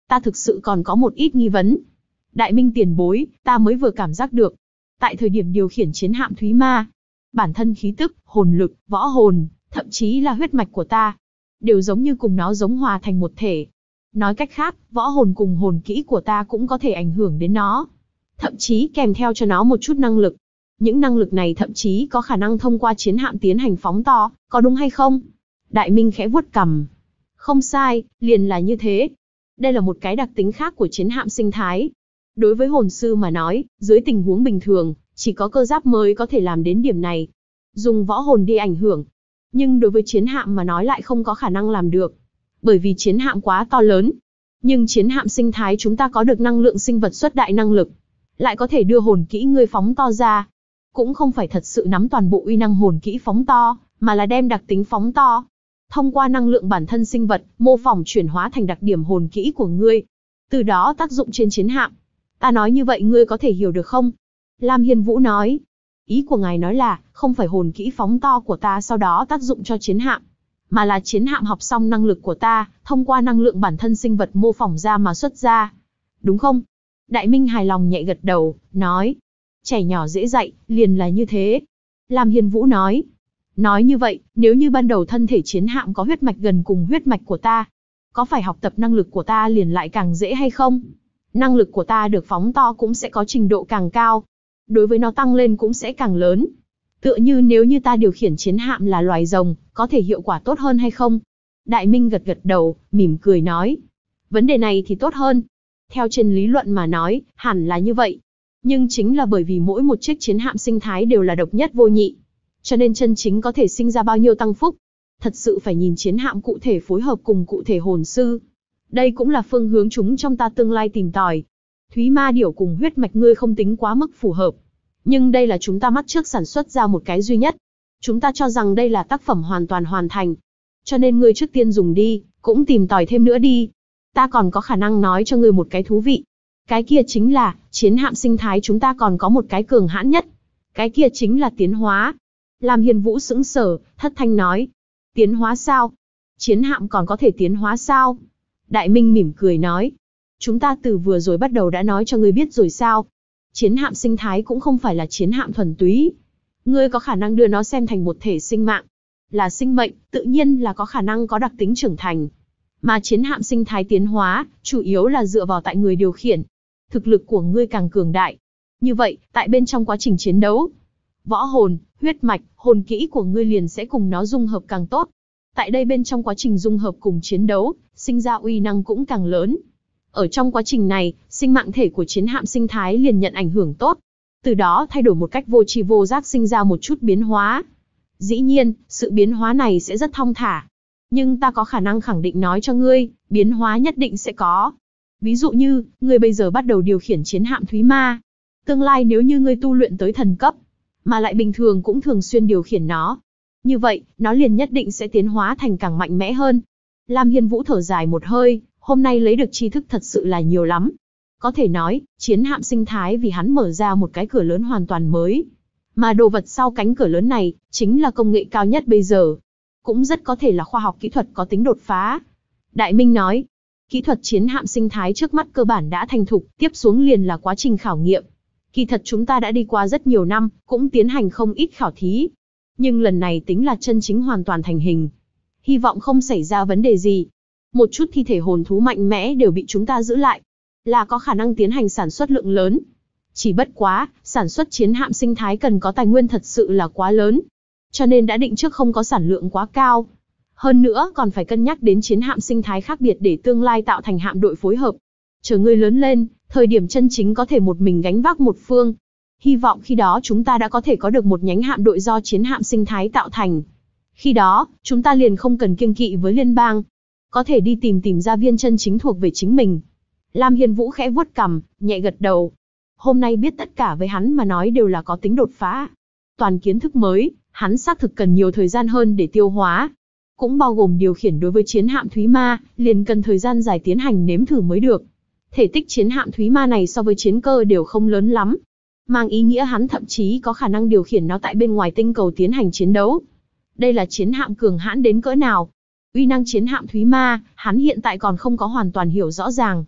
Ta thực sự còn có một ít nghi vấn. Đại Minh tiền bối, ta mới vừa cảm giác được. Tại thời điểm điều khiển chiến hạm Thúy Ma, bản thân khí tức, hồn lực, võ hồn, thậm chí là huyết mạch của ta, đều giống như cùng nó giống hòa thành một thể. Nói cách khác, võ hồn cùng hồn kỹ của ta cũng có thể ảnh hưởng đến nó. Thậm chí kèm theo cho nó một chút năng lực. Những năng lực này thậm chí có khả năng thông qua chiến hạm tiến hành phóng to, có đúng hay không? Đại Minh khẽ vuốt cằm. Không sai, liền là như thế. Đây là một cái đặc tính khác của chiến hạm sinh thái. Đối với hồn sư mà nói, dưới tình huống bình thường, chỉ có cơ giáp mới có thể làm đến điểm này. Dùng võ hồn đi ảnh hưởng. Nhưng đối với chiến hạm mà nói lại không có khả năng làm được. Bởi vì chiến hạm quá to lớn. Nhưng chiến hạm sinh thái chúng ta có được năng lượng sinh vật xuất đại năng lực. Lại có thể đưa hồn kỹ ngươi phóng to ra. Cũng không phải thật sự nắm toàn bộ uy năng hồn kỹ phóng to, mà là đem đặc tính phóng to. Thông qua năng lượng bản thân sinh vật, mô phỏng chuyển hóa thành đặc điểm hồn kỹ của ngươi. Từ đó tác dụng trên chiến hạm. Ta nói như vậy ngươi có thể hiểu được không? Lam Hiên Vũ nói. Ý của ngài nói là, không phải hồn kỹ phóng to của ta sau đó tác dụng cho chiến hạm, mà là chiến hạm học xong năng lực của ta, thông qua năng lượng bản thân sinh vật mô phỏng ra mà xuất ra. Đúng không? Đại Minh hài lòng nhẹ gật đầu, nói. Trẻ nhỏ dễ dạy, liền là như thế. Lam Hiên Vũ nói. Nói như vậy, nếu như ban đầu thân thể chiến hạm có huyết mạch gần cùng huyết mạch của ta, có phải học tập năng lực của ta liền lại càng dễ hay không? Năng lực của ta được phóng to cũng sẽ có trình độ càng cao. Đối với nó tăng lên cũng sẽ càng lớn. Tựa như nếu như ta điều khiển chiến hạm là loài rồng, có thể hiệu quả tốt hơn hay không? Đại Minh gật gật đầu, mỉm cười nói. Vấn đề này thì tốt hơn. Theo trên lý luận mà nói, hẳn là như vậy. Nhưng chính là bởi vì mỗi một chiếc chiến hạm sinh thái đều là độc nhất vô nhị. Cho nên chân chính có thể sinh ra bao nhiêu tăng phúc. Thật sự phải nhìn chiến hạm cụ thể phối hợp cùng cụ thể hồn sư. Đây cũng là phương hướng chúng trong ta tương lai tìm tòi. Thúy Ma điểu cùng huyết mạch ngươi không tính quá mức phù hợp. Nhưng đây là chúng ta mắt trước sản xuất ra một cái duy nhất. Chúng ta cho rằng đây là tác phẩm hoàn toàn hoàn thành. Cho nên ngươi trước tiên dùng đi, cũng tìm tòi thêm nữa đi. Ta còn có khả năng nói cho ngươi một cái thú vị. Cái kia chính là, chiến hạm sinh thái chúng ta còn có một cái cường hãn nhất. Cái kia chính là tiến hóa. Lam Hiên Vũ sững sờ, thất thanh nói. Tiến hóa sao? Chiến hạm còn có thể tiến hóa sao? Đại Minh mỉm cười nói. Chúng ta từ vừa rồi bắt đầu đã nói cho ngươi biết rồi sao? Chiến hạm sinh thái cũng không phải là chiến hạm thuần túy. Ngươi có khả năng đưa nó xem thành một thể sinh mạng. Là sinh mệnh, tự nhiên là có khả năng có đặc tính trưởng thành. Mà chiến hạm sinh thái tiến hóa, chủ yếu là dựa vào tại người điều khiển. Thực lực của ngươi càng cường đại. Như vậy, tại bên trong quá trình chiến đấu, võ hồn, huyết mạch, hồn kỹ của ngươi liền sẽ cùng nó dung hợp càng tốt. Tại đây bên trong quá trình dung hợp cùng chiến đấu, sinh ra uy năng cũng càng lớn. Ở trong quá trình này, sinh mạng thể của chiến hạm sinh thái liền nhận ảnh hưởng tốt. Từ đó thay đổi một cách vô tri vô giác sinh ra một chút biến hóa. Dĩ nhiên, sự biến hóa này sẽ rất thong thả. Nhưng ta có khả năng khẳng định nói cho ngươi, biến hóa nhất định sẽ có. Ví dụ như, ngươi bây giờ bắt đầu điều khiển chiến hạm Thúy Ma. Tương lai nếu như ngươi tu luyện tới thần cấp, mà lại bình thường cũng thường xuyên điều khiển nó. Như vậy, nó liền nhất định sẽ tiến hóa thành càng mạnh mẽ hơn. Lam Hiên Vũ thở dài một hơi, hôm nay lấy được tri thức thật sự là nhiều lắm. Có thể nói, chiến hạm sinh thái vì hắn mở ra một cái cửa lớn hoàn toàn mới. Mà đồ vật sau cánh cửa lớn này, chính là công nghệ cao nhất bây giờ. Cũng rất có thể là khoa học kỹ thuật có tính đột phá. Đại Minh nói, kỹ thuật chiến hạm sinh thái trước mắt cơ bản đã thành thục, tiếp xuống liền là quá trình khảo nghiệm. Kỳ thật chúng ta đã đi qua rất nhiều năm, cũng tiến hành không ít khảo thí. Nhưng lần này tính là chân chính hoàn toàn thành hình. Hy vọng không xảy ra vấn đề gì. Một chút thi thể hồn thú mạnh mẽ đều bị chúng ta giữ lại. Là có khả năng tiến hành sản xuất lượng lớn. Chỉ bất quá, sản xuất chiến hạm sinh thái cần có tài nguyên thật sự là quá lớn. Cho nên đã định trước không có sản lượng quá cao. Hơn nữa còn phải cân nhắc đến chiến hạm sinh thái khác biệt để tương lai tạo thành hạm đội phối hợp. Chờ ngươi lớn lên, thời điểm chân chính có thể một mình gánh vác một phương. Hy vọng khi đó chúng ta đã có thể có được một nhánh hạm đội do chiến hạm sinh thái tạo thành. Khi đó, chúng ta liền không cần kiêng kỵ với liên bang. Có thể đi tìm ra viên chân chính thuộc về chính mình. Lam Hiên Vũ khẽ vuốt cằm, nhẹ gật đầu. Hôm nay biết tất cả với hắn mà nói đều là có tính đột phá. Toàn kiến thức mới, hắn xác thực cần nhiều thời gian hơn để tiêu hóa. Cũng bao gồm điều khiển đối với chiến hạm Thúy Ma, liền cần thời gian dài tiến hành nếm thử mới được. Thể tích chiến hạm Thúy Ma này so với chiến cơ đều không lớn lắm. Mang ý nghĩa hắn thậm chí có khả năng điều khiển nó tại bên ngoài tinh cầu tiến hành chiến đấu. Đây là chiến hạm cường hãn đến cỡ nào? Uy năng chiến hạm Thúy Ma, hắn hiện tại còn không có hoàn toàn hiểu rõ ràng.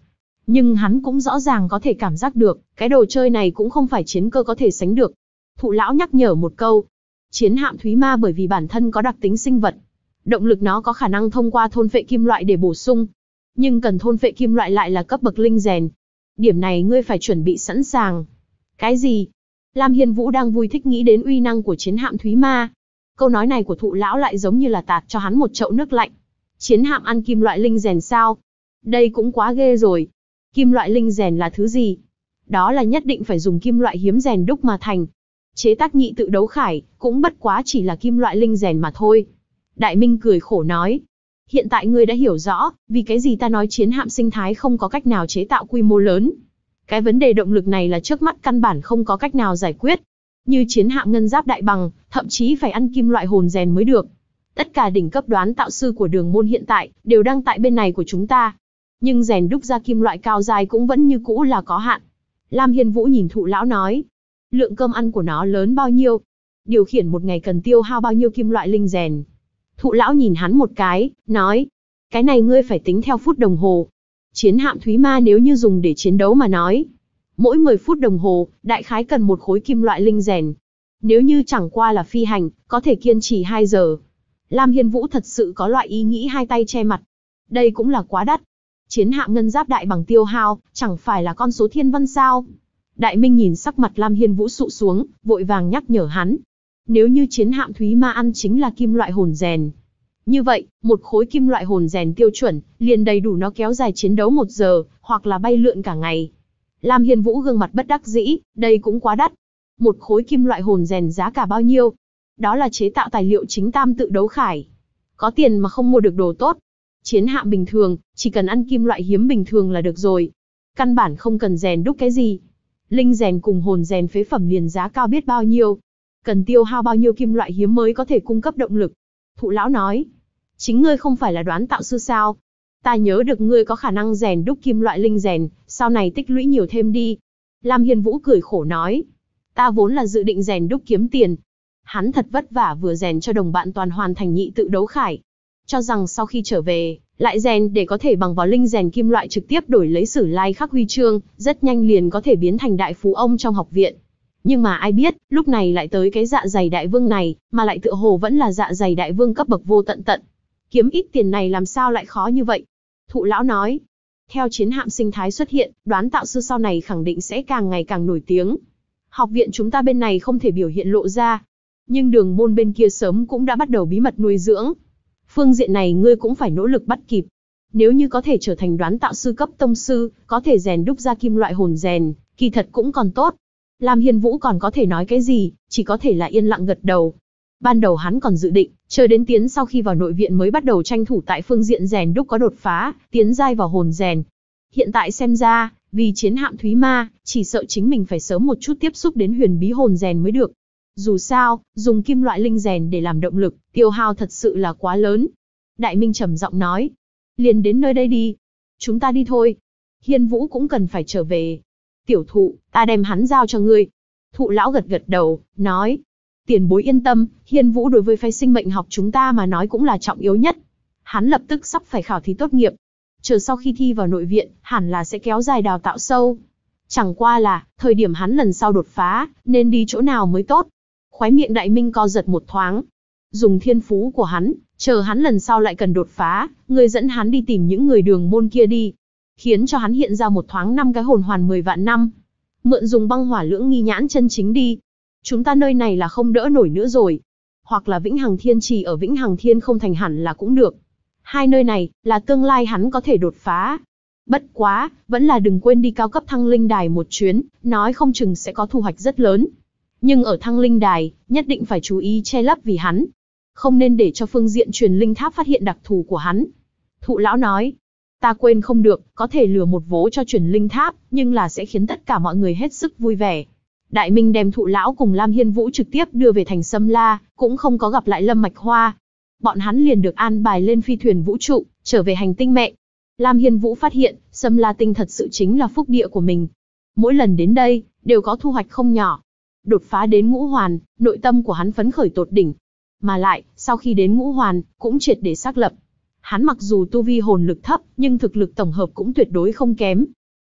Nhưng hắn cũng rõ ràng có thể cảm giác được, cái đồ chơi này cũng không phải chiến cơ có thể sánh được. Thụ lão nhắc nhở một câu. Chiến hạm Thúy Ma bởi vì bản thân có đặc tính sinh vật, động lực nó có khả năng thông qua thôn phệ kim loại để bổ sung. Nhưng cần thôn phệ kim loại lại là cấp bậc linh rèn. Điểm này ngươi phải chuẩn bị sẵn sàng. Cái gì? Lam Hiên Vũ đang vui thích nghĩ đến uy năng của chiến hạm Thúy Ma. Câu nói này của thụ lão lại giống như là tạt cho hắn một chậu nước lạnh. Chiến hạm ăn kim loại linh rèn sao? Đây cũng quá ghê rồi. Kim loại linh rèn là thứ gì? Đó là nhất định phải dùng kim loại hiếm rèn đúc mà thành. Chế tác nhị tự đấu khải, cũng bất quá chỉ là kim loại linh rèn mà thôi. Đại Minh cười khổ nói. Hiện tại ngươi đã hiểu rõ, vì cái gì ta nói chiến hạm sinh thái không có cách nào chế tạo quy mô lớn. Cái vấn đề động lực này là trước mắt căn bản không có cách nào giải quyết. Như chiến hạm ngân giáp đại bằng, thậm chí phải ăn kim loại hồn rèn mới được. Tất cả đỉnh cấp đoán tạo sư của đường môn hiện tại, đều đang tại bên này của chúng ta. Nhưng rèn đúc ra kim loại cao dài cũng vẫn như cũ là có hạn. Lam Hiên Vũ nhìn thụ lão nói. Lượng cơm ăn của nó lớn bao nhiêu? Điều khiển một ngày cần tiêu hao bao nhiêu kim loại linh rèn? Thụ lão nhìn hắn một cái, nói. Cái này ngươi phải tính theo phút đồng hồ. Chiến hạm Thúy Ma nếu như dùng để chiến đấu mà nói. Mỗi 10 phút đồng hồ, đại khái cần một khối kim loại linh rèn. Nếu như chẳng qua là phi hành, có thể kiên trì 2 giờ. Lam Hiên Vũ thật sự có loại ý nghĩ hai tay che mặt. Đây cũng là quá đắt. Chiến hạm ngân giáp đại bằng tiêu hao, chẳng phải là con số thiên văn sao? Đại Minh nhìn sắc mặt Lam Hiên Vũ sụ xuống, vội vàng nhắc nhở hắn. Nếu như chiến hạm Thúy Ma ăn chính là kim loại hồn rèn. Như vậy, một khối kim loại hồn rèn tiêu chuẩn, liền đầy đủ nó kéo dài chiến đấu 1 giờ, hoặc là bay lượn cả ngày. Lam Hiên Vũ gương mặt bất đắc dĩ, đây cũng quá đắt. Một khối kim loại hồn rèn giá cả bao nhiêu? Đó là chế tạo tài liệu chính tam tự đấu khải. Có tiền mà không mua được đồ tốt. Chiến hạm bình thường, chỉ cần ăn kim loại hiếm bình thường là được rồi. Căn bản không cần rèn đúc cái gì. Linh rèn cùng hồn rèn phế phẩm liền giá cao biết bao nhiêu. Cần tiêu hao bao nhiêu kim loại hiếm mới có thể cung cấp động lực. Thụ lão nói. Chính ngươi không phải là đoán tạo sư sao? Ta nhớ được ngươi có khả năng rèn đúc kim loại linh rèn, sau này tích lũy nhiều thêm đi. Lam Hiên Vũ cười khổ nói. Ta vốn là dự định rèn đúc kiếm tiền. Hắn thật vất vả vừa rèn cho đồng bạn toàn hoàn thành nhị tự đấu khải. Cho rằng sau khi trở về, lại rèn để có thể bằng vào linh rèn kim loại trực tiếp đổi lấy Sử Lai Khắc huy chương, rất nhanh liền có thể biến thành đại phú ông trong học viện. Nhưng mà ai biết, lúc này lại tới cái dạ dày đại vương này, mà lại tựa hồ vẫn là dạ dày đại vương cấp bậc vô tận tận. Kiếm ít tiền này làm sao lại khó như vậy? Thụ lão nói. Theo chiến hạm sinh thái xuất hiện, đoán tạo sư sau này khẳng định sẽ càng ngày càng nổi tiếng. Học viện chúng ta bên này không thể biểu hiện lộ ra. Nhưng đường môn bên kia sớm cũng đã bắt đầu bí mật nuôi dưỡng. Phương diện này ngươi cũng phải nỗ lực bắt kịp. Nếu như có thể trở thành đoán tạo sư cấp tông sư, có thể rèn đúc ra kim loại hồn rèn, kỳ thật cũng còn tốt. Lam Hiên Vũ còn có thể nói cái gì, chỉ có thể là yên lặng gật đầu. Ban đầu hắn còn dự định, chờ đến tiến sau khi vào nội viện mới bắt đầu tranh thủ tại phương diện rèn đúc có đột phá, tiến giai vào hồn rèn. Hiện tại xem ra, vì chiến hạm Thúy Ma, chỉ sợ chính mình phải sớm một chút tiếp xúc đến huyền bí hồn rèn mới được. Dù sao, dùng kim loại linh rèn để làm động lực, tiêu hao thật sự là quá lớn. Đại Minh trầm giọng nói. Liền đến nơi đây đi. Chúng ta đi thôi. Hiên Vũ cũng cần phải trở về. Tiểu thụ, ta đem hắn giao cho ngươi. Thụ lão gật gật đầu, nói. Tiền bối yên tâm, Hiên Vũ đối với phái sinh mệnh học chúng ta mà nói cũng là trọng yếu nhất. Hắn lập tức sắp phải khảo thí tốt nghiệp. Chờ sau khi thi vào nội viện, hẳn là sẽ kéo dài đào tạo sâu. Chẳng qua là, thời điểm hắn lần sau đột phá, nên đi chỗ nào mới tốt. Khóe miệng Đại Minh co giật một thoáng. Dùng thiên phú của hắn, chờ hắn lần sau lại cần đột phá, người dẫn hắn đi tìm những người đường môn kia đi. Khiến cho hắn hiện ra một thoáng 5 cái hồn hoàn 10 vạn năm. Mượn dùng băng hỏa lưỡng nghi nhãn chân chính đi. Chúng ta nơi này là không đỡ nổi nữa rồi. Hoặc là Vĩnh Hằng Thiên Trì ở Vĩnh Hằng Thiên không thành hẳn là cũng được. Hai nơi này, là tương lai hắn có thể đột phá. Bất quá, vẫn là đừng quên đi cao cấp thăng linh đài một chuyến, nói không chừng sẽ có thu hoạch rất lớn. Nhưng ở thăng linh đài, nhất định phải chú ý che lấp vì hắn. Không nên để cho phương diện truyền linh tháp phát hiện đặc thù của hắn. Thụ lão nói, ta quên không được, có thể lừa một vố cho truyền linh tháp, nhưng là sẽ khiến tất cả mọi người hết sức vui vẻ. Đại Minh đem thụ lão cùng Lam Hiên Vũ trực tiếp đưa về thành Sâm La, cũng không có gặp lại Lâm Mạch Hoa. Bọn hắn liền được an bài lên phi thuyền vũ trụ, trở về hành tinh mẹ. Lam Hiên Vũ phát hiện, Sâm La tinh thật sự chính là phúc địa của mình. Mỗi lần đến đây, đều có thu hoạch không nhỏ. Đột phá đến ngũ hoàn, nội tâm của hắn phấn khởi tột đỉnh. Mà lại, sau khi đến ngũ hoàn, cũng triệt để xác lập. Hắn mặc dù tu vi hồn lực thấp, nhưng thực lực tổng hợp cũng tuyệt đối không kém.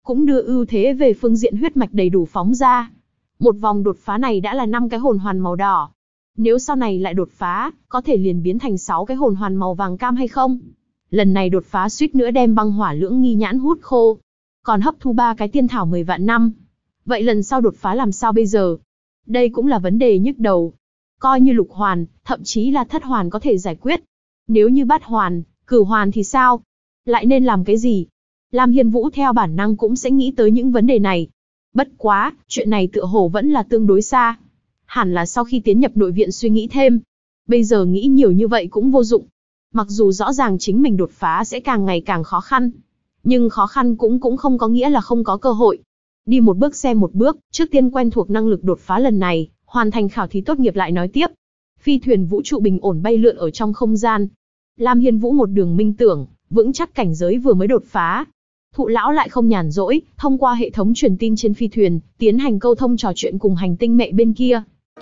cũng đưa ưu thế về phương diện huyết mạch đầy đủ phóng ra. Một vòng đột phá này đã là 5 cái hồn hoàn màu đỏ. Nếu sau này lại đột phá, có thể liền biến thành 6 cái hồn hoàn màu vàng cam hay không? Lần này đột phá suýt nữa đem băng hỏa lưỡng nghi nhãn hút khô. Còn hấp thu 3 cái tiên thảo 10 vạn năm. Vậy lần sau đột phá làm sao bây giờ? Đây cũng là vấn đề nhức đầu. Coi như lục hoàn, thậm chí là thất hoàn có thể giải quyết. Nếu như bát hoàn, cửu hoàn thì sao? Lại nên làm cái gì? Lam Hiên Vũ theo bản năng cũng sẽ nghĩ tới những vấn đề này. Bất quá, chuyện này tựa hồ vẫn là tương đối xa. Hẳn là sau khi tiến nhập nội viện suy nghĩ thêm. Bây giờ nghĩ nhiều như vậy cũng vô dụng. Mặc dù rõ ràng chính mình đột phá sẽ càng ngày càng khó khăn. Nhưng khó khăn cũng không có nghĩa là không có cơ hội. Đi một bước xem một bước, trước tiên quen thuộc năng lực đột phá lần này, hoàn thành khảo thí tốt nghiệp lại nói tiếp. Phi thuyền vũ trụ bình ổn bay lượn ở trong không gian. Lam Hiên Vũ một đường minh tưởng, vững chắc cảnh giới vừa mới đột phá. Thụ lão lại không nhàn rỗi, thông qua hệ thống truyền tin trên phi thuyền, tiến hành câu thông trò chuyện cùng hành tinh mẹ bên kia.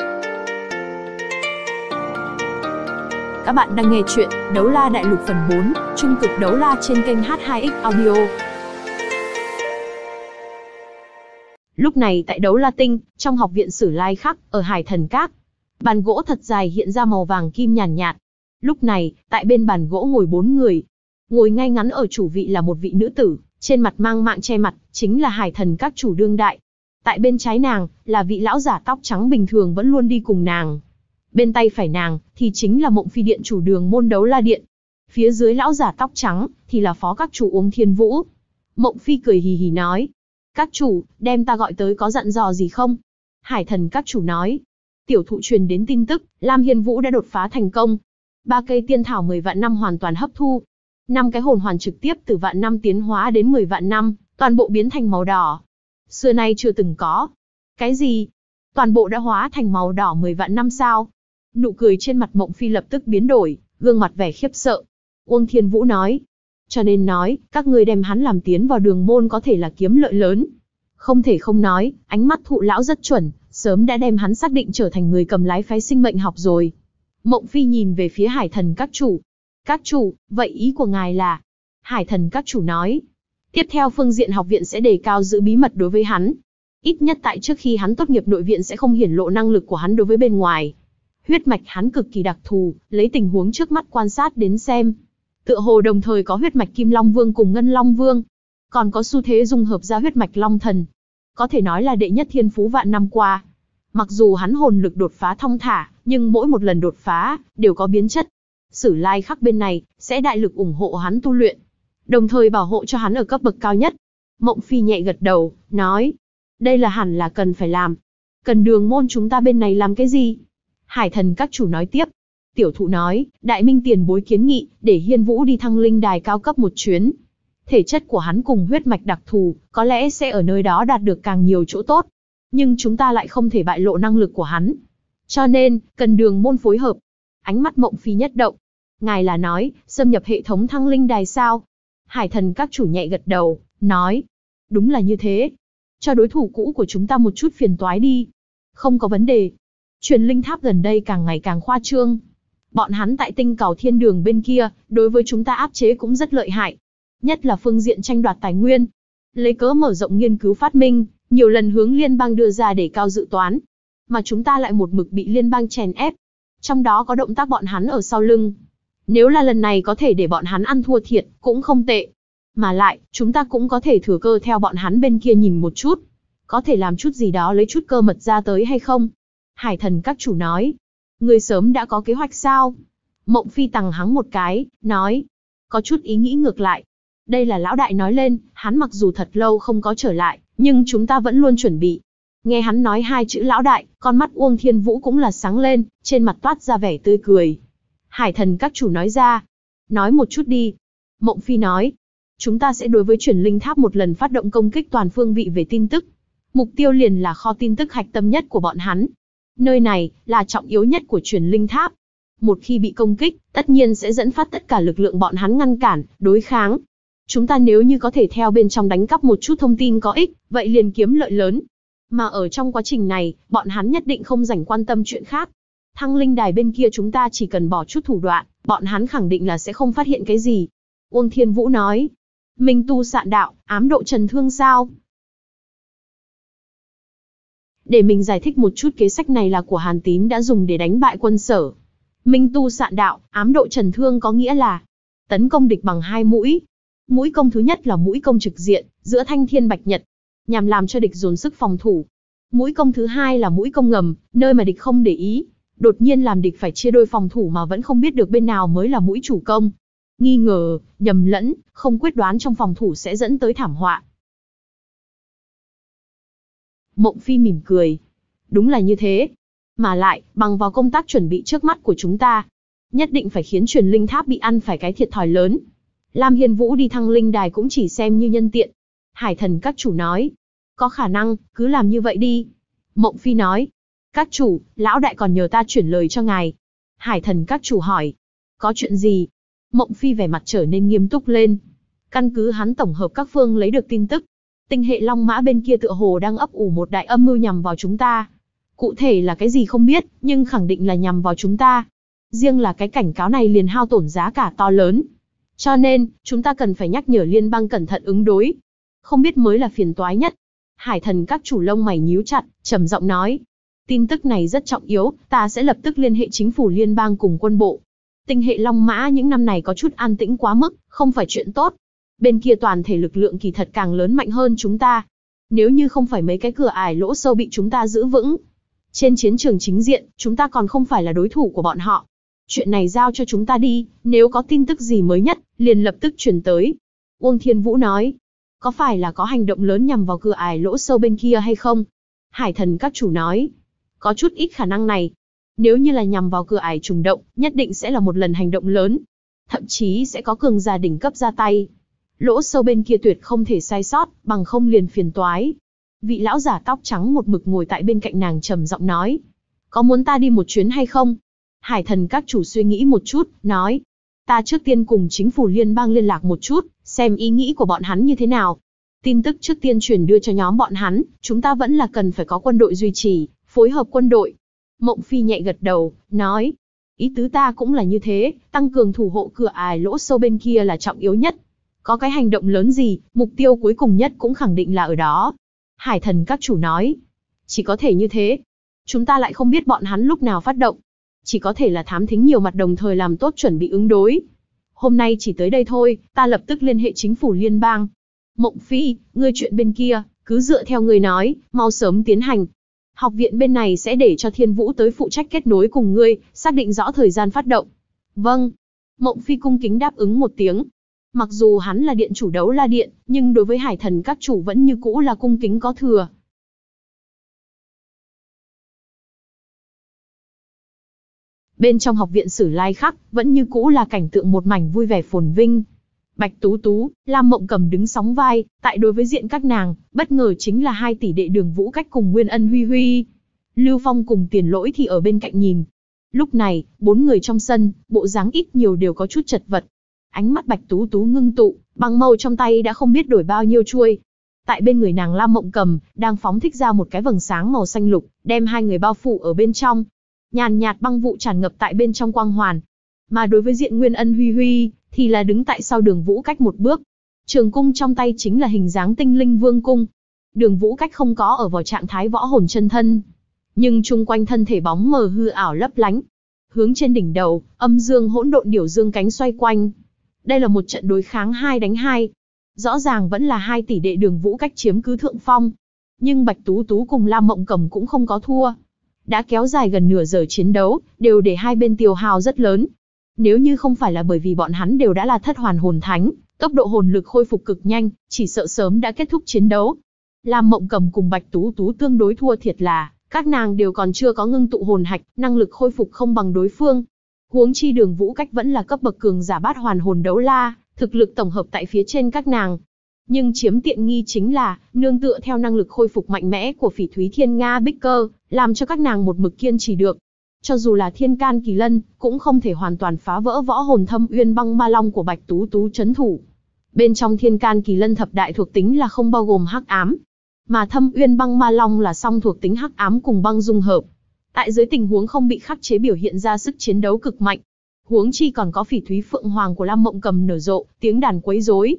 Các bạn đang nghe chuyện Đấu La Đại Lục phần 4, Trung cực đấu la trên kênh H2X Audio. Lúc này tại Đấu La Tinh, trong học viện Sử Lai Khắc, ở Hải Thần Các, bàn gỗ thật dài hiện ra màu vàng kim nhàn nhạt. Lúc này, tại bên bàn gỗ ngồi 4 người. Ngồi ngay ngắn ở chủ vị là một vị nữ tử, trên mặt mang mạng che mặt, chính là Hải Thần Các chủ đương đại. Tại bên trái nàng, là vị lão giả tóc trắng bình thường vẫn luôn đi cùng nàng. Bên tay phải nàng, thì chính là Mộng Phi điện chủ đường môn Đấu La Điện. Phía dưới lão giả tóc trắng, thì là phó các chủ Uông Thiên Vũ. Mộng Phi cười hì hì nói. Các chủ, đem ta gọi tới có dặn dò gì không? Hải Thần Các chủ nói. Tiểu thụ truyền đến tin tức, Lam Hiên Vũ đã đột phá thành công. 3 cây tiên thảo 10 vạn năm hoàn toàn hấp thu. 5 cái hồn hoàn trực tiếp từ vạn năm tiến hóa đến 10 vạn năm, toàn bộ biến thành màu đỏ. Xưa nay chưa từng có. Cái gì? Toàn bộ đã hóa thành màu đỏ 10 vạn năm sao? Nụ cười trên mặt Mộng Phi lập tức biến đổi, gương mặt vẻ khiếp sợ. Uông Thiên Vũ nói. Cho nên nói, các ngươi đem hắn làm tiến vào đường môn có thể là kiếm lợi lớn. Không thể không nói, ánh mắt thụ lão rất chuẩn, sớm đã đem hắn xác định trở thành người cầm lái phái sinh mệnh học rồi. Mộng Phi nhìn về phía Hải Thần Các chủ. Các chủ, vậy ý của ngài là? Hải Thần Các chủ nói. Tiếp theo phương diện học viện sẽ đề cao giữ bí mật đối với hắn. Ít nhất tại trước khi hắn tốt nghiệp nội viện sẽ không hiển lộ năng lực của hắn đối với bên ngoài. Huyết mạch hắn cực kỳ đặc thù, lấy tình huống trước mắt quan sát đến xem. Tựa hồ đồng thời có huyết mạch Kim Long Vương cùng Ngân Long Vương. Còn có xu thế dung hợp ra huyết mạch Long Thần. Có thể nói là đệ nhất thiên phú vạn năm qua. Mặc dù hắn hồn lực đột phá thong thả, nhưng mỗi một lần đột phá, đều có biến chất. Sử Lai Khắc bên này, sẽ đại lực ủng hộ hắn tu luyện. Đồng thời bảo hộ cho hắn ở cấp bậc cao nhất. Mộng Phi nhẹ gật đầu, nói. Đây là hẳn là cần phải làm. Cần đường môn chúng ta bên này làm cái gì? Hải Thần Các chủ nói tiếp. Tiểu thụ nói, Đại Minh tiền bối kiến nghị, để Hiên Vũ đi thăng linh đài cao cấp một chuyến. Thể chất của hắn cùng huyết mạch đặc thù, có lẽ sẽ ở nơi đó đạt được càng nhiều chỗ tốt. Nhưng chúng ta lại không thể bại lộ năng lực của hắn. Cho nên, cần đường môn phối hợp. Ánh mắt Mộng Phi nhất động. Ngài là nói, xâm nhập hệ thống thăng linh đài sao? Hải Thần Các chủ nhẹ gật đầu, nói. Đúng là như thế. Cho đối thủ cũ của chúng ta một chút phiền toái đi. Không có vấn đề. Truyền linh tháp gần đây càng ngày càng khoa trương. Bọn hắn tại tinh cầu thiên đường bên kia, đối với chúng ta áp chế cũng rất lợi hại. Nhất là phương diện tranh đoạt tài nguyên. Lấy cớ mở rộng nghiên cứu phát minh, nhiều lần hướng liên bang đưa ra để cao dự toán. Mà chúng ta lại một mực bị liên bang chèn ép. Trong đó có động tác bọn hắn ở sau lưng. Nếu là lần này có thể để bọn hắn ăn thua thiệt, cũng không tệ. Mà lại, chúng ta cũng có thể thừa cơ theo bọn hắn bên kia nhìn một chút. Có thể làm chút gì đó lấy chút cơ mật ra tới hay không? Hải Thần Các chủ nói. Người sớm đã có kế hoạch sao? Mộng Phi tằng hắng một cái, nói. Có chút ý nghĩ ngược lại. Đây là lão đại nói lên, hắn mặc dù thật lâu không có trở lại, nhưng chúng ta vẫn luôn chuẩn bị. Nghe hắn nói 2 chữ lão đại, con mắt Uông Thiên Vũ cũng là sáng lên, trên mặt toát ra vẻ tươi cười. Hải Thần Các chủ nói ra. Nói một chút đi. Mộng Phi nói. Chúng ta sẽ đối với truyền linh tháp một lần phát động công kích toàn phương vị về tin tức. Mục tiêu liền là kho tin tức hạch tâm nhất của bọn hắn. Nơi này, là trọng yếu nhất của truyền linh tháp. Một khi bị công kích, tất nhiên sẽ dẫn phát tất cả lực lượng bọn hắn ngăn cản, đối kháng. Chúng ta nếu như có thể theo bên trong đánh cắp một chút thông tin có ích, vậy liền kiếm lợi lớn. Mà ở trong quá trình này, bọn hắn nhất định không rảnh quan tâm chuyện khác. Thăng linh đài bên kia chúng ta chỉ cần bỏ chút thủ đoạn, bọn hắn khẳng định là sẽ không phát hiện cái gì. Uông Thiên Vũ nói. Minh tu sạn đạo, ám độ trần thương sao? Để mình giải thích một chút, kế sách này là của Hàn Tín đã dùng để đánh bại quân Sở. Minh tu sạn đạo, ám độ trần thương có nghĩa là tấn công địch bằng hai mũi. Mũi công thứ nhất là mũi công trực diện, giữa thanh thiên bạch nhật, nhằm làm cho địch dồn sức phòng thủ. Mũi công thứ hai là mũi công ngầm, nơi mà địch không để ý, đột nhiên làm địch phải chia đôi phòng thủ mà vẫn không biết được bên nào mới là mũi chủ công. Nghi ngờ, nhầm lẫn, không quyết đoán trong phòng thủ sẽ dẫn tới thảm họa. Mộng Phi mỉm cười. Đúng là như thế. Mà lại, bằng vào công tác chuẩn bị trước mắt của chúng ta, nhất định phải khiến truyền linh tháp bị ăn phải cái thiệt thòi lớn. Lam Hiên Vũ đi thăng linh đài cũng chỉ xem như nhân tiện. Hải Thần các chủ nói, có khả năng, cứ làm như vậy đi. Mộng Phi nói, các chủ, lão đại còn nhờ ta chuyển lời cho ngài. Hải Thần các chủ hỏi, có chuyện gì? Mộng Phi vẻ mặt trở nên nghiêm túc lên. Căn cứ hắn tổng hợp các phương lấy được tin tức, tinh hệ Long Mã bên kia tựa hồ đang ấp ủ một đại âm mưu nhằm vào chúng ta. Cụ thể là cái gì không biết, nhưng khẳng định là nhằm vào chúng ta. Riêng là cái cảnh cáo này liền hao tổn giá cả to lớn. Cho nên, chúng ta cần phải nhắc nhở liên bang cẩn thận ứng đối. Không biết mới là phiền toái nhất. Hải Thần các chủ lông mày nhíu chặt, trầm giọng nói. Tin tức này rất trọng yếu, ta sẽ lập tức liên hệ chính phủ liên bang cùng quân bộ. Tinh hệ Long Mã những năm này có chút an tĩnh quá mức, không phải chuyện tốt. Bên kia toàn thể lực lượng kỳ thật càng lớn mạnh hơn chúng ta. Nếu như không phải mấy cái cửa ải lỗ sâu bị chúng ta giữ vững, trên chiến trường chính diện, chúng ta còn không phải là đối thủ của bọn họ. Chuyện này giao cho chúng ta đi, nếu có tin tức gì mới nhất, liền lập tức truyền tới. Uông Thiên Vũ nói, có phải là có hành động lớn nhằm vào cửa ải lỗ sâu bên kia hay không? Hải Thần các chủ nói, có chút ít khả năng này. Nếu như là nhằm vào cửa ải trùng động, nhất định sẽ là một lần hành động lớn. Thậm chí sẽ có cường giả đỉnh cấp ra tay. Lỗ sâu bên kia tuyệt không thể sai sót, bằng không liền phiền toái. Vị lão giả tóc trắng một mực ngồi tại bên cạnh nàng trầm giọng nói, có muốn ta đi một chuyến hay không? Hải Thần các chủ suy nghĩ một chút, nói, ta trước tiên cùng chính phủ liên bang liên lạc một chút, xem ý nghĩ của bọn hắn như thế nào. Tin tức trước tiên truyền đưa cho nhóm bọn hắn, chúng ta vẫn là cần phải có quân đội duy trì, phối hợp quân đội. Mộng Phi nhẹ gật đầu, nói, ý tứ ta cũng là như thế, tăng cường thủ hộ cửa ải lỗ sâu bên kia là trọng yếu nhất. Có cái hành động lớn gì, mục tiêu cuối cùng nhất cũng khẳng định là ở đó. Hải Thần các chủ nói, chỉ có thể như thế. Chúng ta lại không biết bọn hắn lúc nào phát động. Chỉ có thể là thám thính nhiều mặt đồng thời làm tốt chuẩn bị ứng đối. Hôm nay chỉ tới đây thôi, ta lập tức liên hệ chính phủ liên bang. Mộng Phi, ngươi chuyện bên kia, cứ dựa theo ngươi nói, mau sớm tiến hành. Học viện bên này sẽ để cho Thiên Vũ tới phụ trách kết nối cùng ngươi, xác định rõ thời gian phát động. Vâng. Mộng Phi cung kính đáp ứng một tiếng. Mặc dù hắn là điện chủ Đấu La Điện, nhưng đối với Hải Thần các chủ vẫn như cũ là cung kính có thừa. Bên trong học viện Sử Lai Khắc, vẫn như cũ là cảnh tượng một mảnh vui vẻ phồn vinh. Bạch Tú Tú, Lam Mộng Cầm đứng sóng vai, tại đối với diện các nàng, bất ngờ chính là hai tỷ đệ Đường Vũ Cách cùng Nguyên Ân Huy Huy. Lưu Phong cùng Tiền Lỗi thì ở bên cạnh nhìn. Lúc này, bốn người trong sân, bộ dáng ít nhiều đều có chút chật vật. Ánh mắt Bạch Tú Tú ngưng tụ, băng mâu trong tay đã không biết đổi bao nhiêu chuôi. Tại bên người nàng Lam Mộng Cầm, đang phóng thích ra một cái vầng sáng màu xanh lục, đem hai người bao phủ ở bên trong. Nhàn nhạt băng vụ tràn ngập tại bên trong quang hoàn. Mà đối với diện Nguyên Ân Huy Huy, thì là đứng tại sau Đường Vũ Cách một bước. Trường cung trong tay chính là hình dáng tinh linh vương cung. Đường Vũ Cách không có ở vào trạng thái võ hồn chân thân, nhưng chung quanh thân thể bóng mờ hư ảo lấp lánh. Hướng trên đỉnh đầu, âm dương hỗn độn điểu dương cánh xoay quanh. Đây là một trận đối kháng 2 đánh 2. Rõ ràng vẫn là hai tỷ đệ Đường Vũ Cách chiếm cứ thượng phong. Nhưng Bạch Tú Tú cùng Lam Mộng Cầm cũng không có thua. Đã kéo dài gần nửa giờ chiến đấu, đều để hai bên tiêu hao rất lớn. Nếu như không phải là bởi vì bọn hắn đều đã là thất hoàn hồn thánh, tốc độ hồn lực khôi phục cực nhanh, chỉ sợ sớm đã kết thúc chiến đấu. Lam Mộng Cầm cùng Bạch Tú Tú tương đối thua thiệt là, các nàng đều còn chưa có ngưng tụ hồn hạch, năng lực khôi phục không bằng đối phương. Huống chi Đường Vũ Cách vẫn là cấp bậc cường giả bát hoàn hồn đấu la, thực lực tổng hợp tại phía trên các nàng. Nhưng chiếm tiện nghi chính là, nương tựa theo năng lực khôi phục mạnh mẽ của Phỉ Thúy Thiên Nga Bích Cơ, làm cho các nàng một mực kiên trì được. Cho dù là Thiên Can Kỳ Lân, cũng không thể hoàn toàn phá vỡ võ hồn Thâm Uyên Băng Ma Long của Bạch Tú Tú trấn thủ. Bên trong Thiên Can Kỳ Lân thập đại thuộc tính là không bao gồm hắc ám, mà Thâm Uyên Băng Ma Long là song thuộc tính hắc ám cùng băng dung hợp. Tại dưới tình huống không bị khắc chế biểu hiện ra sức chiến đấu cực mạnh. Huống chi còn có Phỉ Thúy Phượng Hoàng của Lam Mộng Cầm nở rộ, tiếng đàn quấy rối.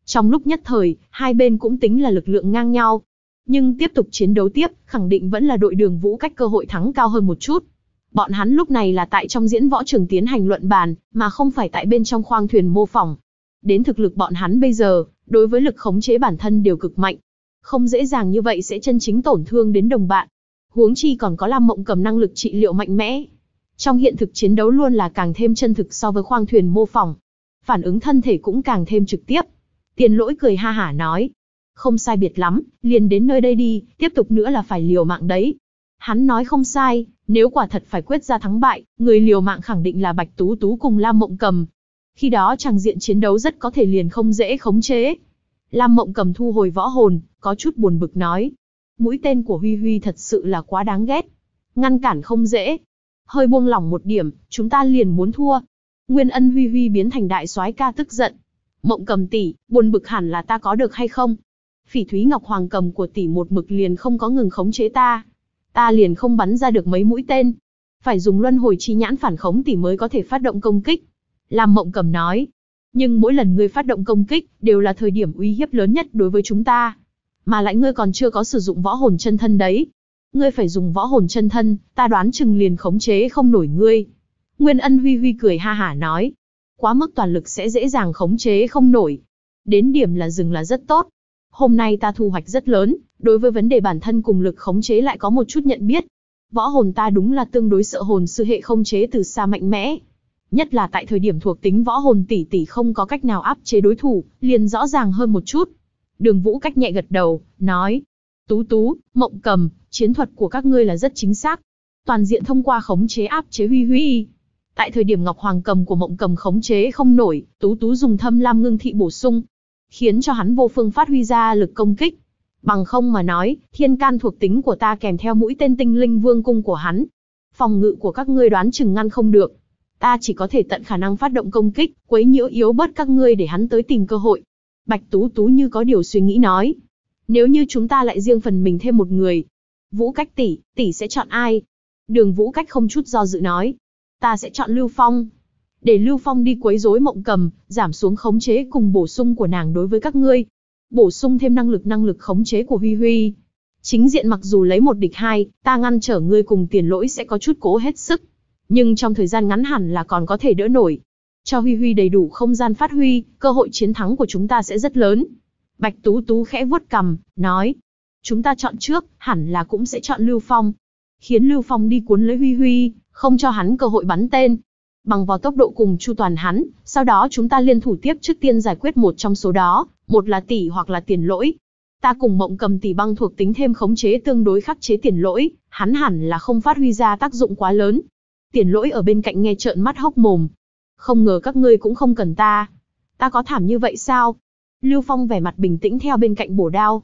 Trong lúc nhất thời, hai bên cũng tính là lực lượng ngang nhau. Nhưng tiếp tục chiến đấu tiếp, khẳng định vẫn là đội Đường Vũ Cách cơ hội thắng cao hơn một chút. Bọn hắn lúc này là tại trong diễn võ trường tiến hành luận bàn, mà không phải tại bên trong khoang thuyền mô phỏng. Đến thực lực bọn hắn bây giờ, đối với lực khống chế bản thân đều cực mạnh. Không dễ dàng như vậy sẽ chân chính tổn thương đến đồng bạn. Huống chi còn có Lam Mộng Cầm năng lực trị liệu mạnh mẽ. Trong hiện thực chiến đấu luôn là càng thêm chân thực so với khoang thuyền mô phỏng. Phản ứng thân thể cũng càng thêm trực tiếp. Tiền Lỗi cười ha hả nói. Không sai biệt lắm, liền đến nơi đây đi, tiếp tục nữa là phải liều mạng đấy. Hắn nói không sai, nếu quả thật phải quyết ra thắng bại, người liều mạng khẳng định là Bạch Tú Tú cùng Lam Mộng Cầm. Khi đó tràng diện chiến đấu rất có thể liền không dễ khống chế. Lam Mộng Cầm thu hồi võ hồn, có chút buồn bực nói. Mũi tên của Huy Huy thật sự là quá đáng ghét. Ngăn cản không dễ. Hơi buông lỏng một điểm, chúng ta liền muốn thua. Nguyên Ân Huy Huy biến thành đại soái ca tức giận. Mộng Cầm tỷ, buồn bực hẳn là ta có được hay không? Phỉ Thúy Ngọc Hoàng Cầm của tỷ một mực liền không có ngừng khống chế ta. Ta liền không bắn ra được mấy mũi tên. Phải dùng luân hồi chi nhãn phản khống tỷ mới có thể phát động công kích. Lam Mộng Cầm nói. Nhưng mỗi lần ngươi phát động công kích, đều là thời điểm uy hiếp lớn nhất đối với chúng ta. Mà lại ngươi còn chưa có sử dụng võ hồn chân thân đấy. Ngươi phải dùng võ hồn chân thân, ta đoán chừng liền khống chế không nổi ngươi. Nguyên Ân Huy Huy cười ha hả nói. Quá mức toàn lực sẽ dễ dàng khống chế không nổi. Đến điểm là dừng là rất tốt. Hôm nay ta thu hoạch rất lớn, đối với vấn đề bản thân cùng lực khống chế lại có một chút nhận biết. Võ hồn ta đúng là tương đối sợ hồn sư hệ khống chế từ xa mạnh mẽ. Nhất là tại thời điểm thuộc tính võ hồn tỷ tỷ không có cách nào áp chế đối thủ, liền rõ ràng hơn một chút. Đường Vũ Cách nhẹ gật đầu, nói. Tú Tú, Mộng Cầm, chiến thuật của các ngươi là rất chính xác. Toàn diện thông qua khống chế áp chế Huy Huy. Tại thời điểm Ngọc Hoàng Cầm của Mộng Cầm khống chế không nổi, Tú Tú dùng Thâm Lam Ngưng Thị bổ sung, khiến cho hắn vô phương phát huy ra lực công kích. Bằng không mà nói, thiên can thuộc tính của ta kèm theo mũi tên tinh linh vương cung của hắn. Phòng ngự của các ngươi đoán chừng ngăn không được. Ta chỉ có thể tận khả năng phát động công kích, quấy nhiễu yếu bớt các ngươi để hắn tới tìm cơ hội. Bạch Tú Tú như có điều suy nghĩ nói. Nếu như chúng ta lại riêng phần mình thêm một người. Vũ Cách tỷ, tỷ sẽ chọn ai? Đường Vũ Cách không chút do dự nói. Ta sẽ chọn Lưu Phong. Để Lưu Phong đi quấy rối Mộng Cầm, giảm xuống khống chế cùng bổ sung của nàng đối với các ngươi. Bổ sung thêm năng lực khống chế của Huy Huy. Chính diện mặc dù lấy một địch hai, ta ngăn trở ngươi cùng Tiền Lỗi sẽ có chút cố hết sức. Nhưng trong thời gian ngắn hẳn là còn có thể đỡ nổi. Cho Huy Huy đầy đủ không gian phát huy, cơ hội chiến thắng của chúng ta sẽ rất lớn. Bạch Tú Tú khẽ vuốt cằm, nói. Chúng ta chọn trước, hẳn là cũng sẽ chọn Lưu Phong. Khiến Lưu Phong đi cuốn lấy Huy Huy, không cho hắn cơ hội bắn tên. Bằng vào tốc độ cùng chu toàn hắn, sau đó chúng ta liên thủ tiếp trước tiên giải quyết một trong số đó, một là tỷ hoặc là Tiền Lỗi. Ta cùng Mộng Cầm tỷ băng thuộc tính thêm khống chế tương đối khắc chế Tiền Lỗi, hắn hẳn là không phát huy ra tác dụng quá lớn. Tiền Lỗi ở bên cạnh nghe trợn mắt hốc mồm. Không ngờ các ngươi cũng không cần ta. Ta có thảm như vậy sao? Lưu Phong vẻ mặt bình tĩnh theo bên cạnh bổ đao.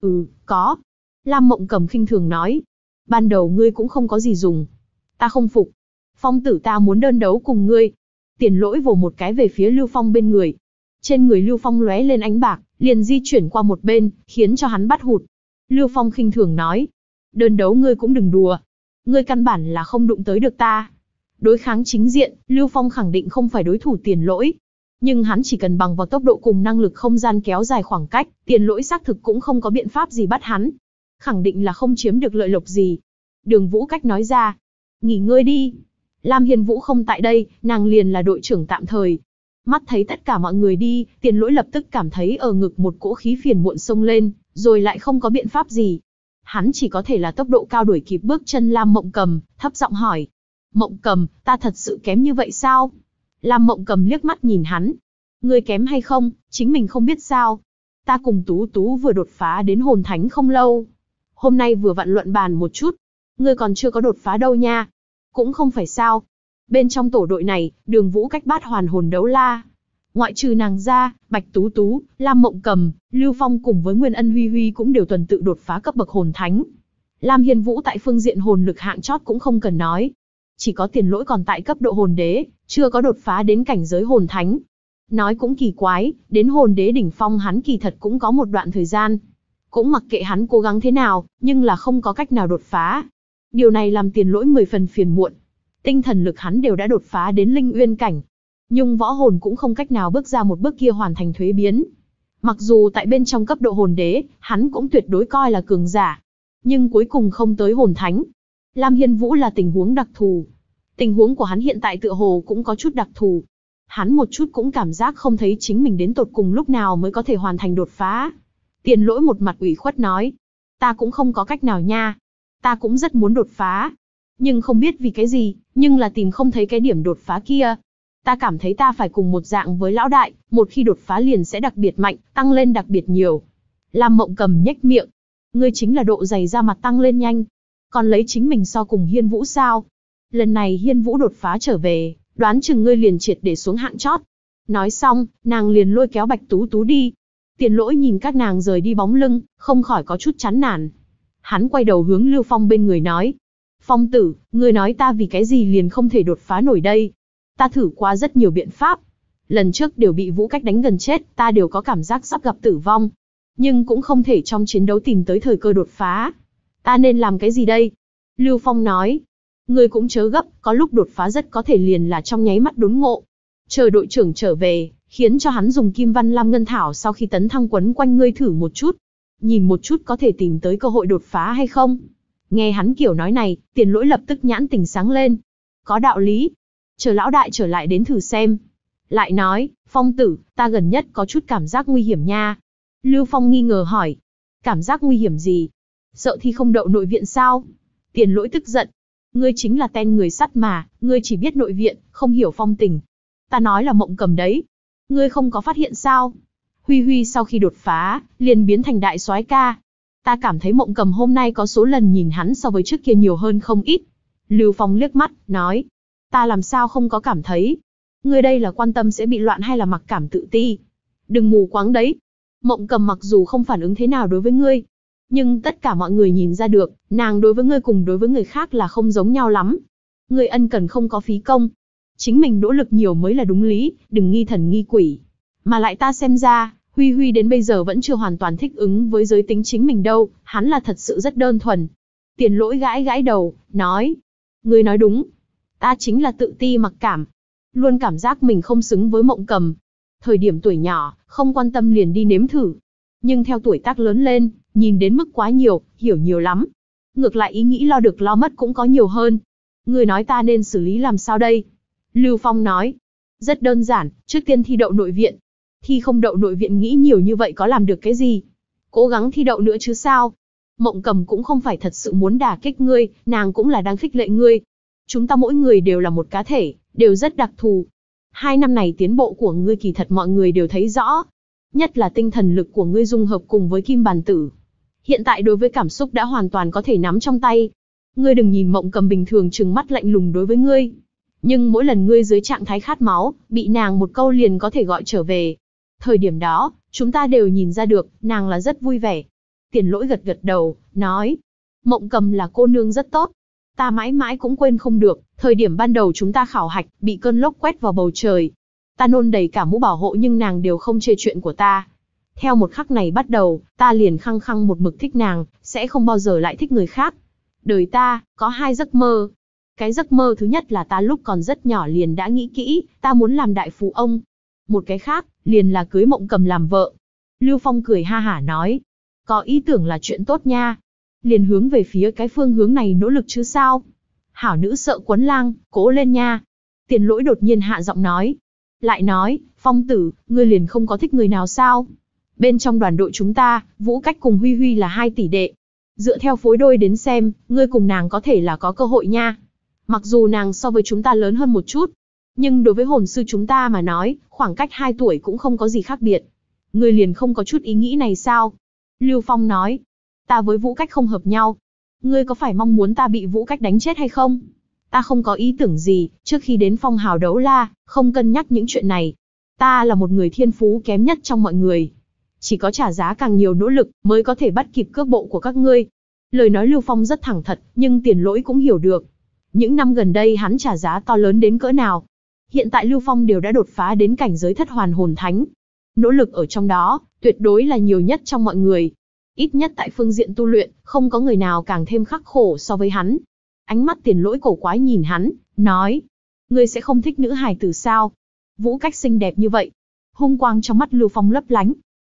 Có. Lam Mộng Cầm khinh thường nói. Ban đầu ngươi cũng không có gì dùng. Ta không phục. Phong tử ta muốn đơn đấu cùng ngươi. Tiền Lỗi vồ một cái về phía Lưu Phong bên người. Trên người Lưu Phong lóe lên ánh bạc, liền di chuyển qua một bên, khiến cho hắn bắt hụt. Lưu Phong khinh thường nói. Đơn đấu ngươi cũng đừng đùa. Ngươi căn bản là không đụng tới được ta. Đối kháng chính diện, Lưu Phong khẳng định không phải đối thủ Tiền Lỗi. Nhưng hắn chỉ cần bằng vào tốc độ cùng năng lực không gian kéo dài khoảng cách, Tiền Lỗi xác thực cũng không có biện pháp gì bắt hắn. Khẳng định là không chiếm được lợi lộc gì. Đường Vũ Cách nói ra. Nghỉ ngơi đi. Lam Hiên Vũ không tại đây, nàng liền là đội trưởng tạm thời. Mắt thấy tất cả mọi người đi, Tiền Lỗi lập tức cảm thấy ở ngực một cỗ khí phiền muộn xông lên, rồi lại không có biện pháp gì. Hắn chỉ có thể là tốc độ cao đuổi kịp bước chân Lam Mộng Cầm, thấp giọng hỏi. Mộng Cầm, ta thật sự kém như vậy sao? Lam Mộng Cầm liếc mắt nhìn hắn. Ngươi kém hay không, chính mình không biết sao. Ta cùng Tú Tú vừa đột phá đến hồn thánh không lâu. Hôm nay vừa vặn luận bàn một chút. Ngươi còn chưa có đột phá đâu nha. Cũng không phải sao. Bên trong tổ đội này, Đường Vũ Cách bát hoàn hồn đấu la. Ngoại trừ nàng ra, Bạch Tú Tú, Lam Mộng Cầm, Lưu Phong cùng với Nguyên Ân Huy Huy cũng đều tuần tự đột phá cấp bậc hồn thánh. Lam Hiên Vũ tại phương diện hồn lực hạng chót cũng không cần nói. Chỉ có Tiền Lỗi còn tại cấp độ hồn đế, chưa có đột phá đến cảnh giới hồn thánh. Nói cũng kỳ quái, đến hồn đế đỉnh phong hắn kỳ thật cũng có một đoạn thời gian. Cũng mặc kệ hắn cố gắng thế nào, nhưng là không có cách nào đột phá. Điều này làm Tiền Lỗi 10 phần phiền muộn. Tinh thần lực hắn đều đã đột phá đến linh uyên cảnh. Nhưng võ hồn cũng không cách nào bước ra một bước kia hoàn thành thuế biến. Mặc dù tại bên trong cấp độ hồn đế, hắn cũng tuyệt đối coi là cường giả, nhưng cuối cùng không tới hồn thánh. Lam Hiên Vũ là tình huống đặc thù. Tình huống của hắn hiện tại tựa hồ cũng có chút đặc thù. Hắn một chút cũng cảm giác không thấy chính mình đến tột cùng lúc nào mới có thể hoàn thành đột phá. Tiền Lỗi một mặt ủy khuất nói, ta cũng không có cách nào nha. Ta cũng rất muốn đột phá, nhưng không biết vì cái gì, nhưng là tìm không thấy cái điểm đột phá kia. Ta cảm thấy ta phải cùng một dạng với lão đại, một khi đột phá liền sẽ đặc biệt mạnh, tăng lên đặc biệt nhiều. Lam Mộng Cầm nhếch miệng, ngươi chính là độ dày da mặt tăng lên nhanh, còn lấy chính mình so cùng Hiên Vũ sao? Lần này Hiên Vũ đột phá trở về, đoán chừng ngươi liền triệt để xuống hạng chót. Nói xong, nàng liền lôi kéo Bạch Tú Tú đi. Tiền Lỗi nhìn các nàng rời đi bóng lưng, không khỏi có chút chán nản. Hắn quay đầu hướng Lưu Phong bên người nói, Phong tử, ngươi nói ta vì cái gì liền không thể đột phá nổi đây? Ta thử qua rất nhiều biện pháp. Lần trước đều bị Vũ Cách đánh gần chết, ta đều có cảm giác sắp gặp tử vong. Nhưng cũng không thể trong chiến đấu tìm tới thời cơ đột phá. Ta nên làm cái gì đây? Lưu Phong nói, ngươi cũng chớ gấp, có lúc đột phá rất có thể liền là trong nháy mắt đốn ngộ. Chờ đội trưởng trở về, khiến cho hắn dùng Kim Văn Lam Ngân Thảo sau khi tấn thăng quấn quanh ngươi thử một chút. Nhìn một chút có thể tìm tới cơ hội đột phá hay không? Nghe hắn kiểu nói này, Tiền Lỗi lập tức nhãn tình sáng lên. Có đạo lý. Chờ lão đại trở lại đến thử xem. Lại nói, Phong tử, ta gần nhất có chút cảm giác nguy hiểm nha. Lưu Phong nghi ngờ hỏi. Cảm giác nguy hiểm gì? Sợ thi không đậu nội viện sao? Tiền Lỗi tức giận. Ngươi chính là tên người sắt mà, ngươi chỉ biết nội viện, không hiểu phong tình. Ta nói là Mộng Cầm đấy. Ngươi không có phát hiện sao? Huy Huy sau khi đột phá, liền biến thành đại soái ca. Ta cảm thấy Mộng Cầm hôm nay có số lần nhìn hắn so với trước kia nhiều hơn không ít. Lưu Phong liếc mắt, nói. Ta làm sao không có cảm thấy? Ngươi đây là quan tâm sẽ bị loạn hay là mặc cảm tự ti? Đừng mù quáng đấy. Mộng Cầm mặc dù không phản ứng thế nào đối với ngươi, nhưng tất cả mọi người nhìn ra được, nàng đối với ngươi cùng đối với người khác là không giống nhau lắm. Ngươi ân cần không có phí công. Chính mình nỗ lực nhiều mới là đúng lý, đừng nghi thần nghi quỷ. Mà lại ta xem ra, Huy Huy đến bây giờ vẫn chưa hoàn toàn thích ứng với giới tính chính mình đâu, hắn là thật sự rất đơn thuần. Tiền Lỗi gãi gãi đầu, nói. Ngươi nói đúng. Ta chính là tự ti mặc cảm. Luôn cảm giác mình không xứng với Mộng Cầm. Thời điểm tuổi nhỏ, không quan tâm liền đi nếm thử. Nhưng theo tuổi tác lớn lên, nhìn đến mức quá nhiều, hiểu nhiều lắm. Ngược lại ý nghĩ lo được lo mất cũng có nhiều hơn. Ngươi nói ta nên xử lý làm sao đây? Lưu Phong nói. Rất đơn giản, trước tiên thi đậu nội viện. Thi không đậu nội viện nghĩ nhiều như vậy có làm được cái gì? Cố gắng thi đậu nữa chứ sao? Mộng Cầm cũng không phải thật sự muốn đả kích ngươi, nàng cũng là đang khích lệ ngươi. Chúng ta mỗi người đều là một cá thể, đều rất đặc thù. 2 năm này tiến bộ của ngươi kỳ thật mọi người đều thấy rõ. Nhất là tinh thần lực của ngươi dung hợp cùng với Kim Bàn Tử. Hiện tại đối với cảm xúc đã hoàn toàn có thể nắm trong tay. Ngươi đừng nhìn Mộng Cầm bình thường trừng mắt lạnh lùng đối với ngươi. Nhưng mỗi lần ngươi dưới trạng thái khát máu, bị nàng một câu liền có thể gọi trở về. Thời điểm đó, chúng ta đều nhìn ra được, nàng là rất vui vẻ. Tiền Lỗi gật gật đầu, nói. Mộng Cầm là cô nương rất tốt. Ta mãi mãi cũng quên không được, thời điểm ban đầu chúng ta khảo hạch, bị cơn lốc quét vào bầu trời. Ta nôn đầy cả mũ bảo hộ nhưng nàng đều không chê chuyện của ta. Theo một khắc này bắt đầu, ta liền khăng khăng một mực thích nàng, sẽ không bao giờ lại thích người khác. Đời ta, có 2 giấc mơ. Cái giấc mơ thứ nhất là ta lúc còn rất nhỏ liền đã nghĩ kỹ, ta muốn làm đại phú ông. Một cái khác, liền là cưới Mộng Cầm làm vợ. Lưu Phong cười ha hả nói. Có ý tưởng là chuyện tốt nha. Liền hướng về phía cái phương hướng này nỗ lực chứ sao. Hảo nữ sợ quấn lang, cố lên nha. Tiền Lỗi đột nhiên hạ giọng nói. Lại nói, Phong tử, ngươi liền không có thích người nào sao? Bên trong đoàn đội chúng ta, Vũ Cách cùng Huy Huy là 2 tỷ đệ. Dựa theo phối đôi đến xem, ngươi cùng nàng có thể là có cơ hội nha. Mặc dù nàng so với chúng ta lớn hơn một chút, nhưng đối với hồn sư chúng ta mà nói, khoảng cách 2 tuổi cũng không có gì khác biệt. Ngươi liền không có chút ý nghĩ này sao? Lưu Phong nói. Ta với Vũ Cách không hợp nhau. Ngươi có phải mong muốn ta bị Vũ Cách đánh chết hay không? Ta không có ý tưởng gì, trước khi đến phong hào đấu la, không cân nhắc những chuyện này. Ta là một người thiên phú kém nhất trong mọi người. Chỉ có trả giá càng nhiều nỗ lực, mới có thể bắt kịp cước bộ của các ngươi. Lời nói Lưu Phong rất thẳng thật, nhưng Tiền Lỗi cũng hiểu được. Những năm gần đây hắn trả giá to lớn đến cỡ nào. Hiện tại Lưu Phong đều đã đột phá đến cảnh giới thất hoàn hồn thánh. Nỗ lực ở trong đó, tuyệt đối là nhiều nhất trong mọi người. Ít nhất tại phương diện tu luyện, không có người nào càng thêm khắc khổ so với hắn. Ánh mắt Tiền Lỗi cổ quái nhìn hắn, nói. Ngươi sẽ không thích nữ hài tử sao? Vũ Cách xinh đẹp như vậy. Hung quang trong mắt Lưu Phong lấp lánh.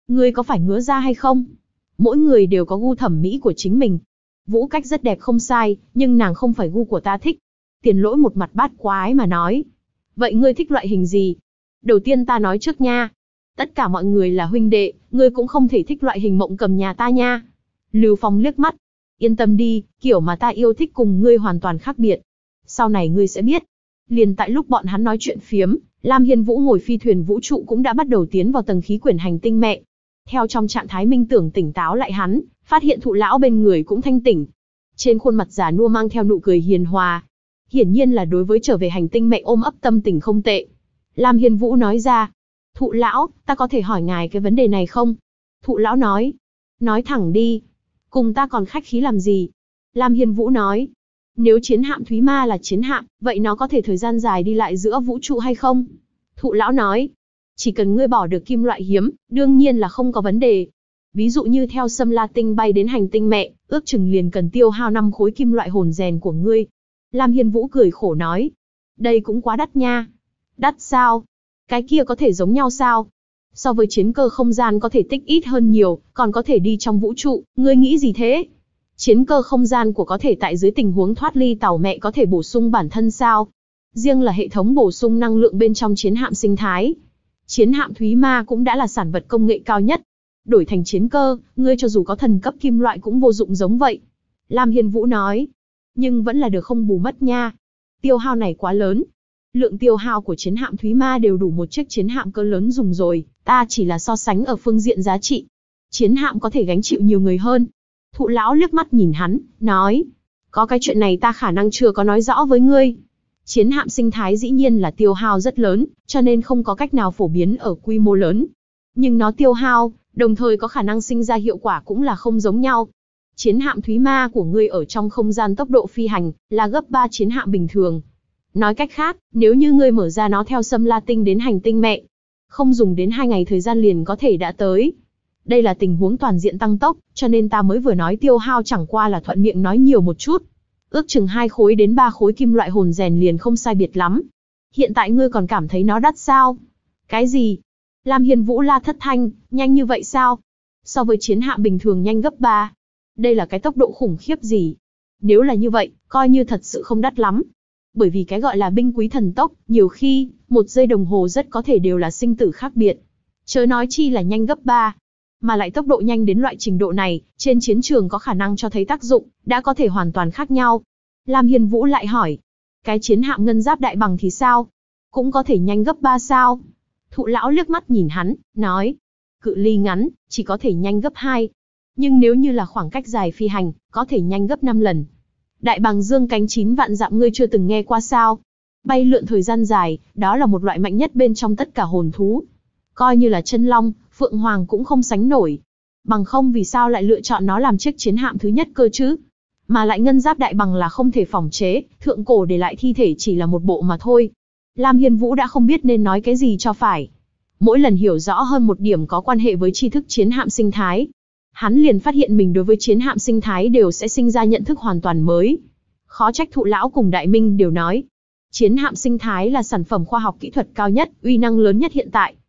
Ngươi có phải ngứa ra hay không? Mỗi người đều có gu thẩm mỹ của chính mình. Vũ Cách rất đẹp không sai, nhưng nàng không phải gu của ta thích. Tiền Lỗi một mặt bát quái mà nói. Vậy ngươi thích loại hình gì? Đầu tiên ta nói trước nha. Tất cả mọi người là huynh đệ, ngươi cũng không thể thích loại hình Mộng Cầm nhà ta nha. Lưu Phong liếc mắt. Yên tâm đi, kiểu mà ta yêu thích cùng ngươi hoàn toàn khác biệt. Sau này ngươi sẽ biết. Liền tại lúc bọn hắn nói chuyện phiếm, Lam Hiên Vũ ngồi phi thuyền vũ trụ cũng đã bắt đầu tiến vào tầng khí quyển hành tinh mẹ. Theo trong trạng thái minh tưởng tỉnh táo lại hắn, phát hiện Thụ lão bên người cũng thanh tỉnh. Trên khuôn mặt già nua mang theo nụ cười hiền hòa. Hiển nhiên là đối với trở về hành tinh mẹ ôm ấp tâm tình không tệ. Lam Hiên Vũ nói ra. Thụ lão, ta có thể hỏi ngài cái vấn đề này không? Thụ lão nói. Nói thẳng đi. Cùng ta còn khách khí làm gì? Lam Hiên Vũ nói. Nếu chiến hạm Thúy Ma là chiến hạm, vậy nó có thể thời gian dài đi lại giữa vũ trụ hay không? Thụ lão nói. Chỉ cần ngươi bỏ được kim loại hiếm, đương nhiên là không có vấn đề. Ví dụ như theo Sâm La Tinh bay đến hành tinh mẹ, ước chừng liền cần tiêu hao 5 khối kim loại hồn rèn của ngươi. Lam Hiên Vũ cười khổ nói. Đây cũng quá đắt nha. Đắt sao? Cái kia có thể giống nhau sao? So với chiến cơ không gian có thể tích ít hơn nhiều, còn có thể đi trong vũ trụ, ngươi nghĩ gì thế? Chiến cơ không gian của có thể tại dưới tình huống thoát ly tàu mẹ có thể bổ sung bản thân sao? Riêng là hệ thống bổ sung năng lượng bên trong chiến hạm sinh thái. Chiến hạm Thúy Ma cũng đã là sản vật công nghệ cao nhất. Đổi thành chiến cơ, ngươi cho dù có thần cấp kim loại cũng vô dụng giống vậy. Lam Hiên Vũ nói. Nhưng vẫn là được không bù mất nha. Tiêu hao này quá lớn. Lượng tiêu hao của chiến hạm Thúy Ma đều đủ một chiếc chiến hạm cỡ lớn dùng rồi, ta chỉ là so sánh ở phương diện giá trị. Chiến hạm có thể gánh chịu nhiều người hơn. Thụ lão liếc mắt nhìn hắn, nói. Có cái chuyện này ta khả năng chưa có nói rõ với ngươi. Chiến hạm sinh thái dĩ nhiên là tiêu hao rất lớn, cho nên không có cách nào phổ biến ở quy mô lớn. Nhưng nó tiêu hao, đồng thời có khả năng sinh ra hiệu quả cũng là không giống nhau. Chiến hạm Thúy Ma của ngươi ở trong không gian tốc độ phi hành, là gấp 3 chiến hạm bình thường. Nói cách khác, nếu như ngươi mở ra nó theo Sâm La Tinh đến hành tinh mẹ, không dùng đến 2 ngày thời gian liền có thể đã tới. Đây là tình huống toàn diện tăng tốc, cho nên ta mới vừa nói tiêu hao chẳng qua là thuận miệng nói nhiều một chút. Ước chừng 2 khối đến 3 khối kim loại hồn rèn liền không sai biệt lắm. Hiện tại ngươi còn cảm thấy nó đắt sao? Cái gì? Lam Hiên Vũ la thất thanh, nhanh như vậy sao? So với chiến hạm bình thường nhanh gấp 3. Đây là cái tốc độ khủng khiếp gì? Nếu là như vậy, coi như thật sự không đắt lắm. Bởi vì cái gọi là binh quý thần tốc, nhiều khi, 1 giây đồng hồ rất có thể đều là sinh tử khác biệt. Chớ nói chi là nhanh gấp 3. Mà lại tốc độ nhanh đến loại trình độ này, trên chiến trường có khả năng cho thấy tác dụng, đã có thể hoàn toàn khác nhau. Lam Hiên Vũ lại hỏi, cái chiến hạm ngân giáp đại bằng thì sao? Cũng có thể nhanh gấp 3 sao? Thụ lão liếc mắt nhìn hắn, nói, cự ly ngắn, chỉ có thể nhanh gấp 2. Nhưng nếu như là khoảng cách dài phi hành, có thể nhanh gấp 5 lần. Đại bằng dương cánh 9 vạn dặm ngươi chưa từng nghe qua sao? Bay lượn thời gian dài, đó là một loại mạnh nhất bên trong tất cả hồn thú. Coi như là chân long, phượng hoàng cũng không sánh nổi. Bằng không vì sao lại lựa chọn nó làm chiếc chiến hạm thứ nhất cơ chứ? Mà lại ngân giáp đại bằng là không thể phỏng chế, thượng cổ để lại thi thể chỉ là một bộ mà thôi. Lam Hiên Vũ đã không biết nên nói cái gì cho phải. Mỗi lần hiểu rõ hơn một điểm có quan hệ với tri thức chiến hạm sinh thái, hắn liền phát hiện mình đối với chiến hạm sinh thái đều sẽ sinh ra nhận thức hoàn toàn mới. Khó trách Thụ lão cùng Đại Minh đều nói, chiến hạm sinh thái là sản phẩm khoa học kỹ thuật cao nhất, uy năng lớn nhất hiện tại.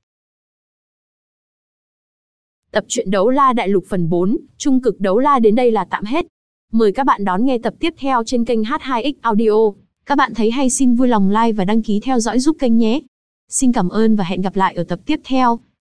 Tập truyện Đấu La Đại Lục phần 4, Trung cực Đấu La đến đây là tạm hết. Mời các bạn đón nghe tập tiếp theo trên kênh H2X Audio. Các bạn thấy hay xin vui lòng like và đăng ký theo dõi giúp kênh nhé. Xin cảm ơn và hẹn gặp lại ở tập tiếp theo.